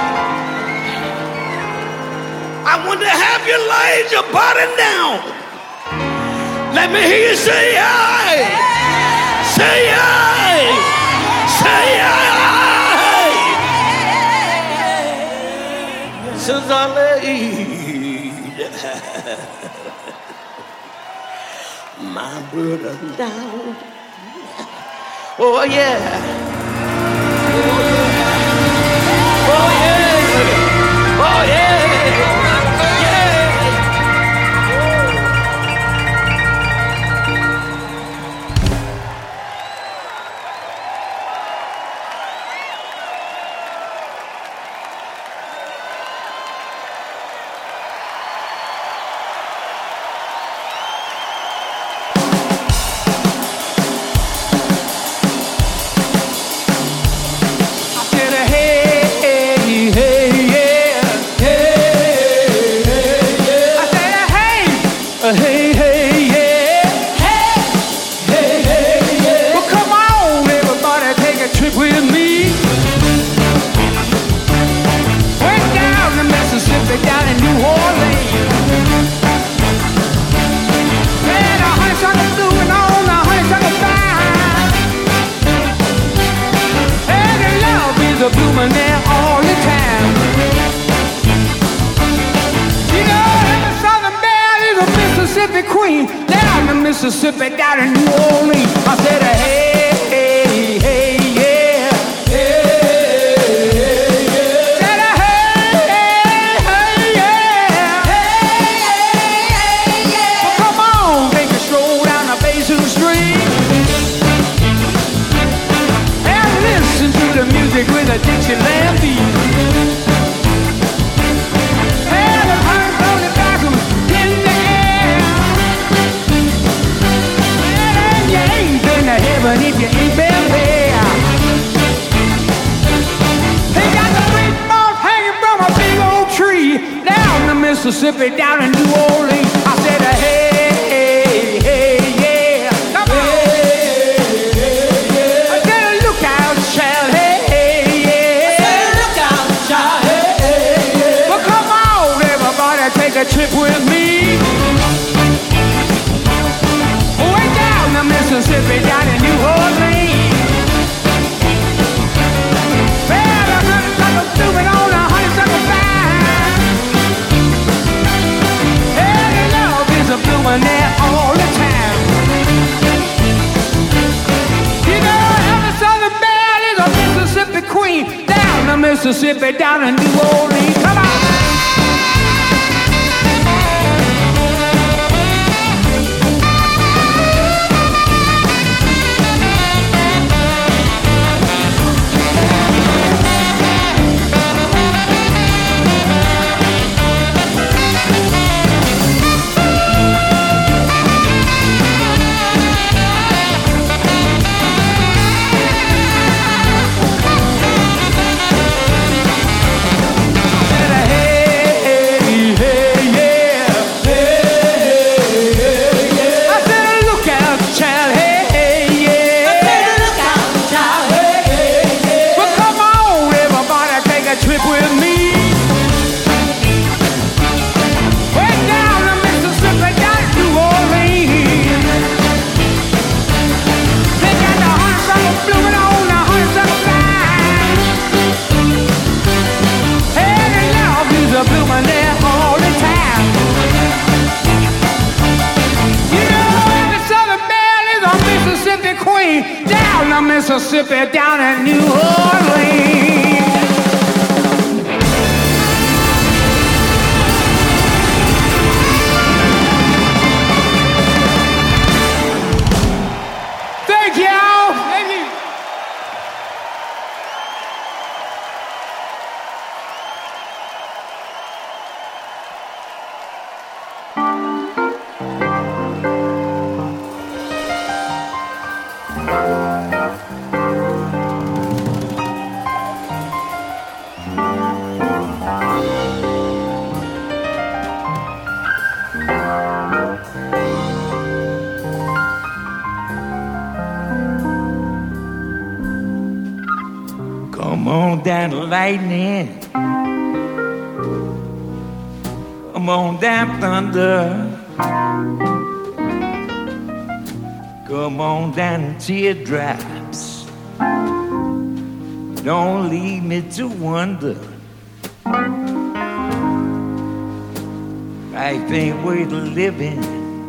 I want to have you laid your body down. Let me hear you say aye. Say aye. Say aye. Since I laid my burden down. Oh yeah. Oh yeah. Oh yeah. Mississippi down in New Orleans. I said, hey, hey, hey, yeah. Hey, hey, yeah. Said, hey, hey, hey, yeah. Hey, hey, yeah. Well, come on, take a stroll down the Basin Street and listen to the music with a Dixieland beat. But if you ain't been there, they got the big balls hanging from a big old tree down the Mississippi, down in New Orleans. I said, hey, hey, hey, yeah. Come on. Hey, hey, yeah. I said, look out, child. Hey, hey, yeah. I said, look out, child. Hey, hey, yeah. Well, come on, everybody, take a trip with me. Way down the Mississippi, down in New Orleans. Well, the honeysuckle blooming on the honeysuckle vine. And the love is a blooming there all the time. You know, every Southern belle is a Mississippi queen. Down the Mississippi, down in New Orleans. Come on. Mississippi, down in New Orleans. Thank y'all. Thank you. down lightning. Come on down thunder. Come on down teardrops. Don't leave me to wonder. Life ain't worth living.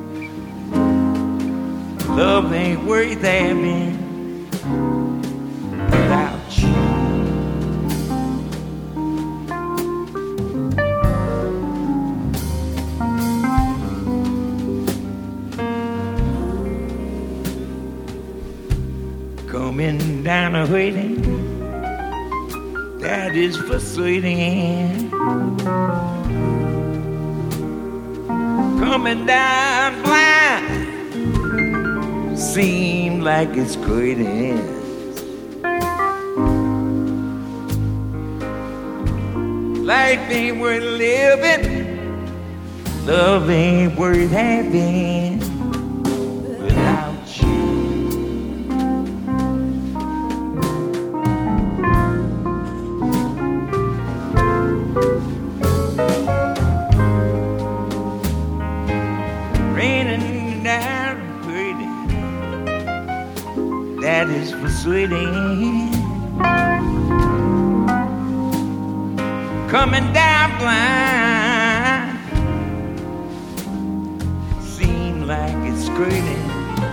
Love ain't worth having without you. Coming down a waiting, that is persuading. Coming down blind, seem like it's quitting. Life ain't worth living. Love ain't worth having without you. Raining down pretty, that is persuading. Coming down blind, seem like it's skirting.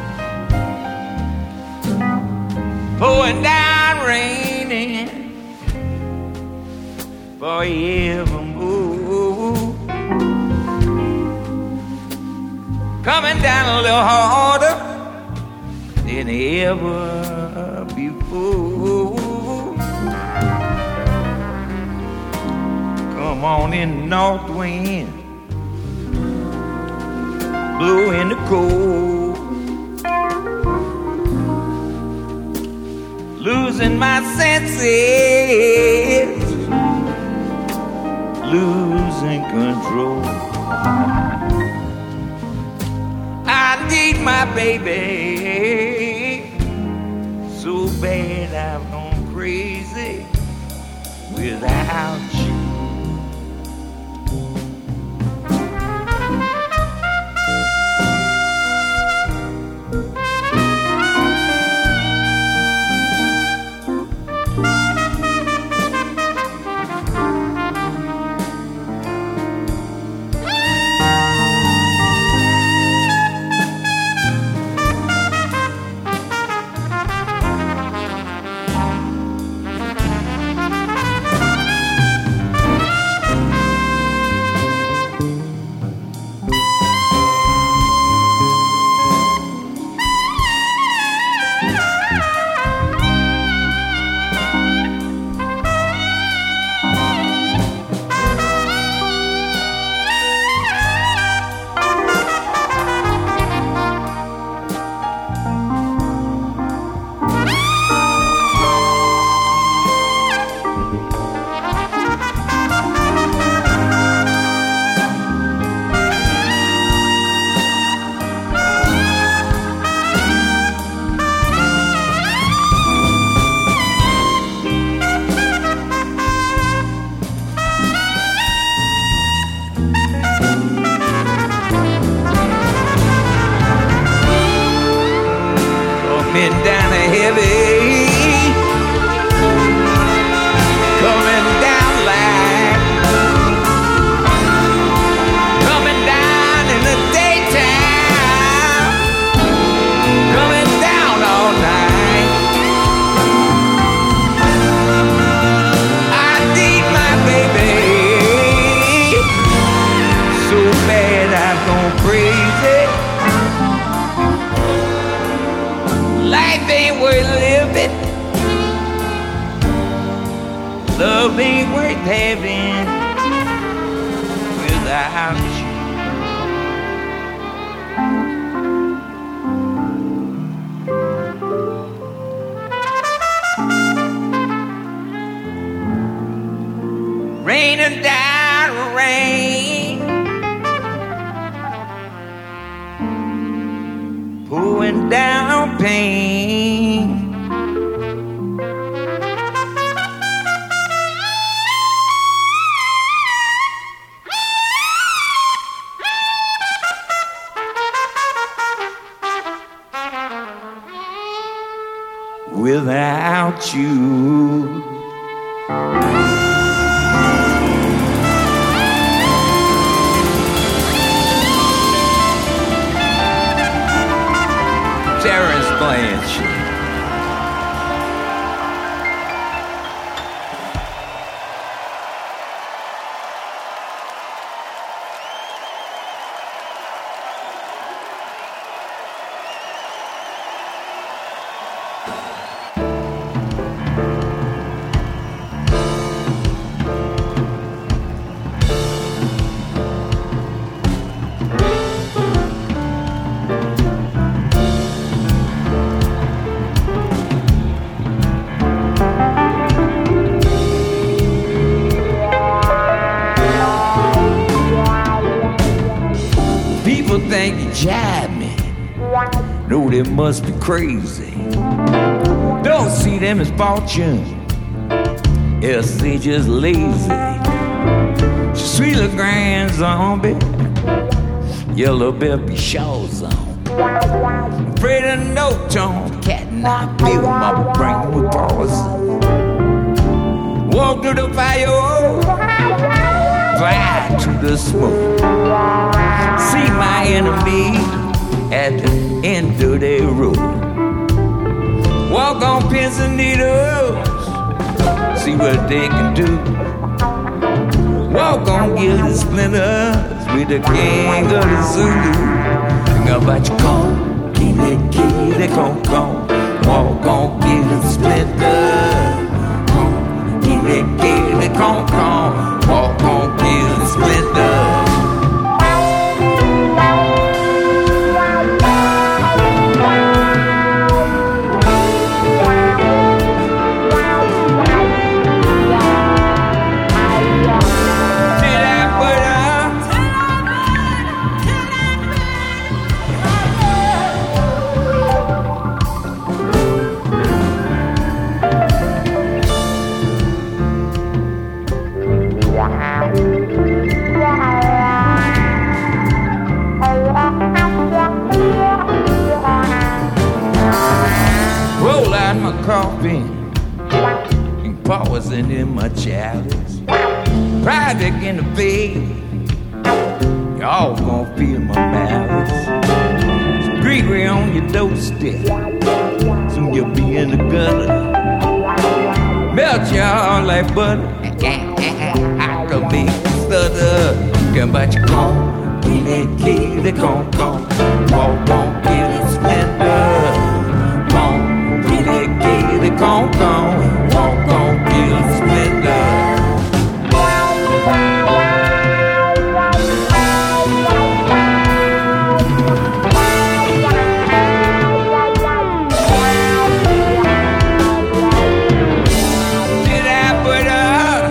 Pouring down raining forevermore. Coming down a little harder than ever before. Come on in, north wind, blow in the cold. Losing my senses, losing control. I need my baby so bad I've gone crazy without you. Coming down a heavy, coming down light, coming down in the daytime, coming down all night. I need my baby so bad I've gone crazy. Life ain't worth living. Love ain't worth having without you. Raining down rain, pouring down pain. without you. Terrence Blanchard. Think you jive me. No, they must be crazy. Don't see them as fortune. Else they just lazy. She's sweet little grand zombie. Yellow baby shawls on. Afraid of no tone. Cat and I feel my brain with poison. Walk through the fire. Fly to the smoke. See my enemy at the end of their road. Walk on pins and needles, see what they can do. Walk on gilded splinters with the king of the Zulu. Think about your cone, keep it, keep it, come, come. Walk on gilded splinters, keep it, keep it, come, come. Walk on gilded splinters. Coffee and pausing in my chalice. Private in the bed, y'all gon' feel my malice. So Gregory on your doorstep, soon you'll be in the gutter. Melt y'all like butter. I can make you stutter. Come about your corn, be that kid that gon' come. Walk on, get it splendor. They come, come, walk on, give splendor. Did I put up?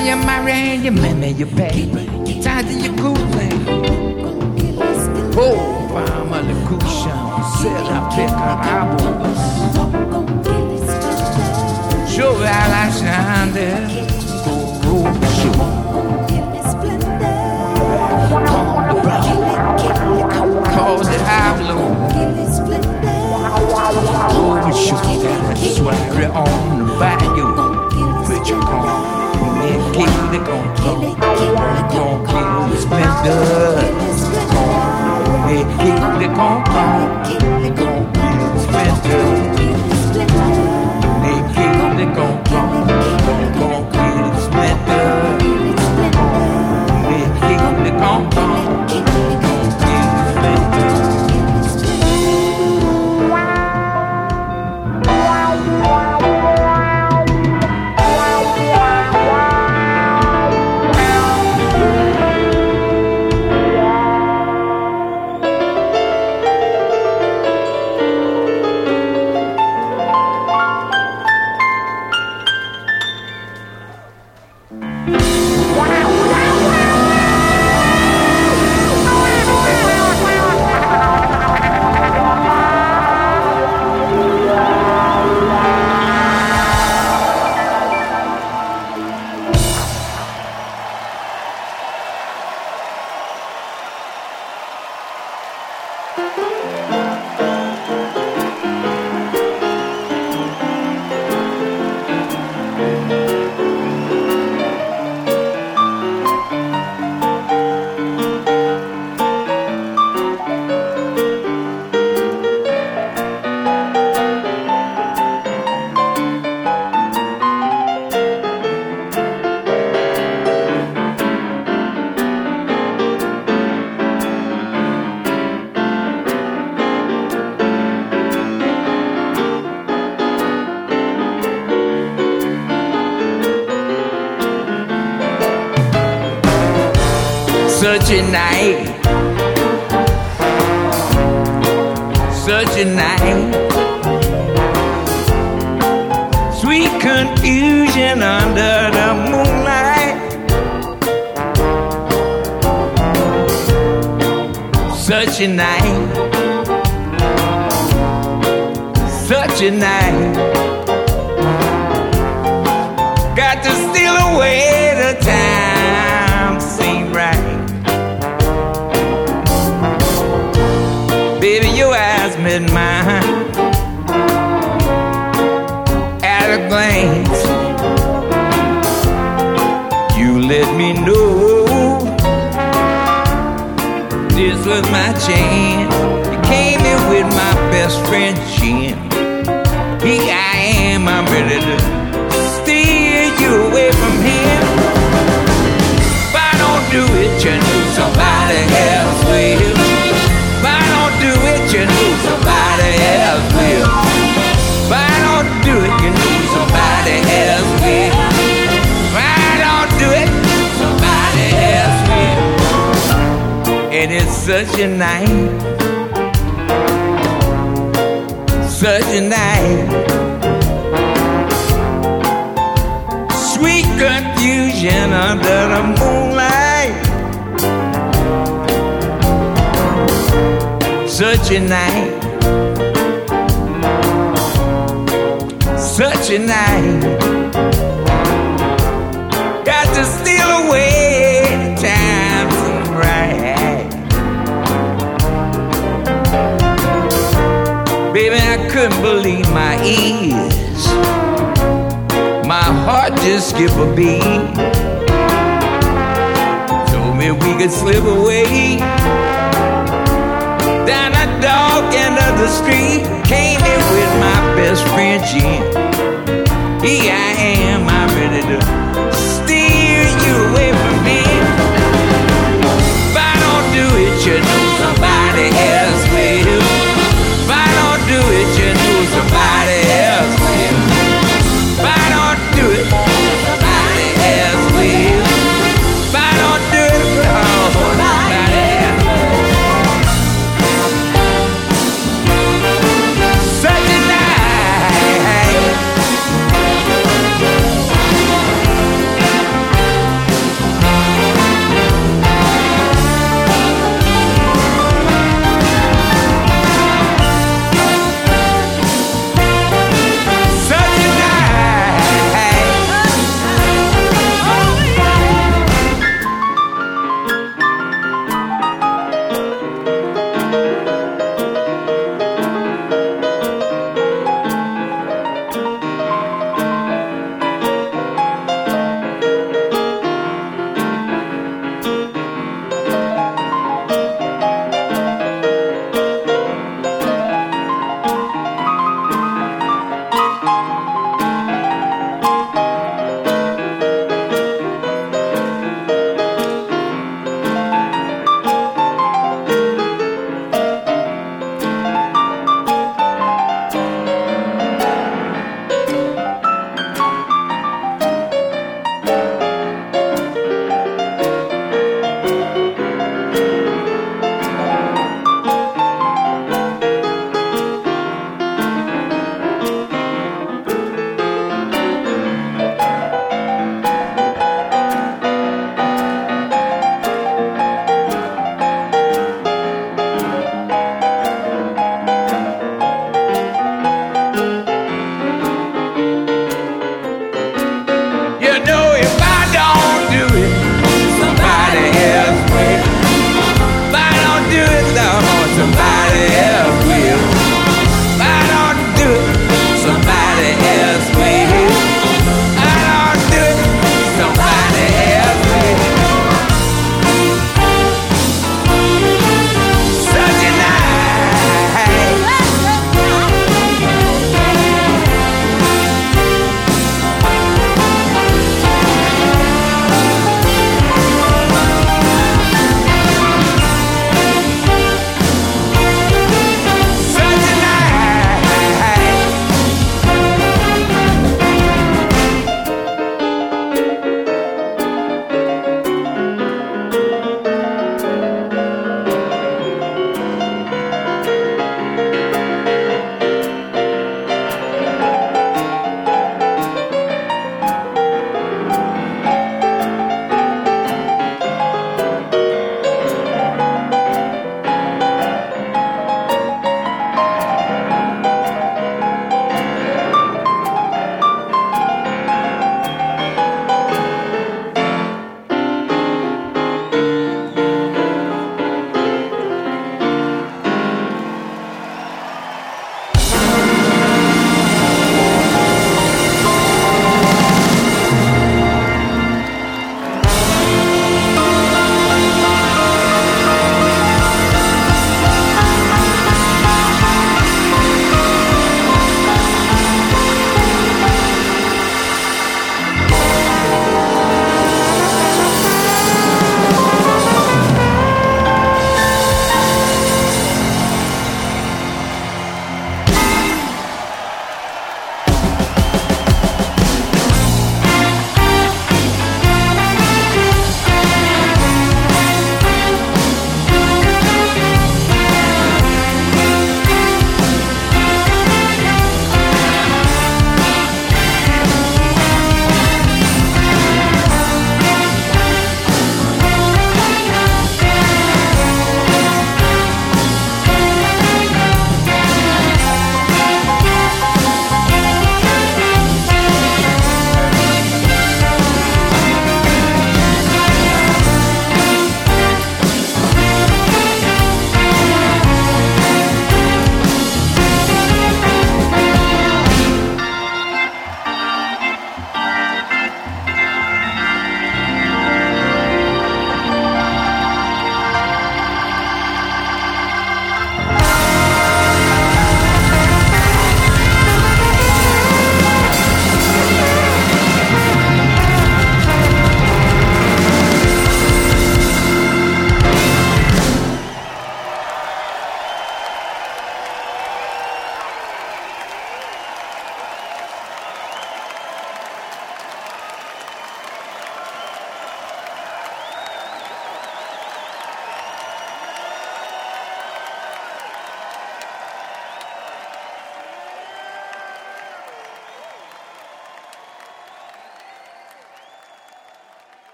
me your Mary, you make me your pay. Tied to your cool thing. Oh, I'm a little cushion. Said I pick up our show that I shine there. Go show. On the brown. Cause it high blow. Oh, shoot that swear it on the bayou. Put your corn. And keep it gon' go, gon' keep it splendid. And keep it gon' go, gon' keep it splendid. And keep it gon' go, gon' keep it splendid. And keep it gon' go, gon' keep it splendid. Such a night, such a night, sweet confusion under the moonlight. Such a night, such a night, got to steal away the time seemed right. Baby, your eyes met mine at a glance. You let me know this was my chance. You came in with my best friend Jim. Here I am, I'm ready to steer you away from him. If I don't do it, you know somebody else will. If I don't do it, you know somebody else will. If I don't do it, you know somebody else will. If I don't do it, somebody else will. And it's such a night, such a night, sweet confusion under the moonlight. Such a night, such a night, got to steal away the time so bright. Baby, I couldn't believe my ears. My heart just skipped a beat. Told me we could slip away down the dark end of the street. Came in with my best friend Jim. Here I am,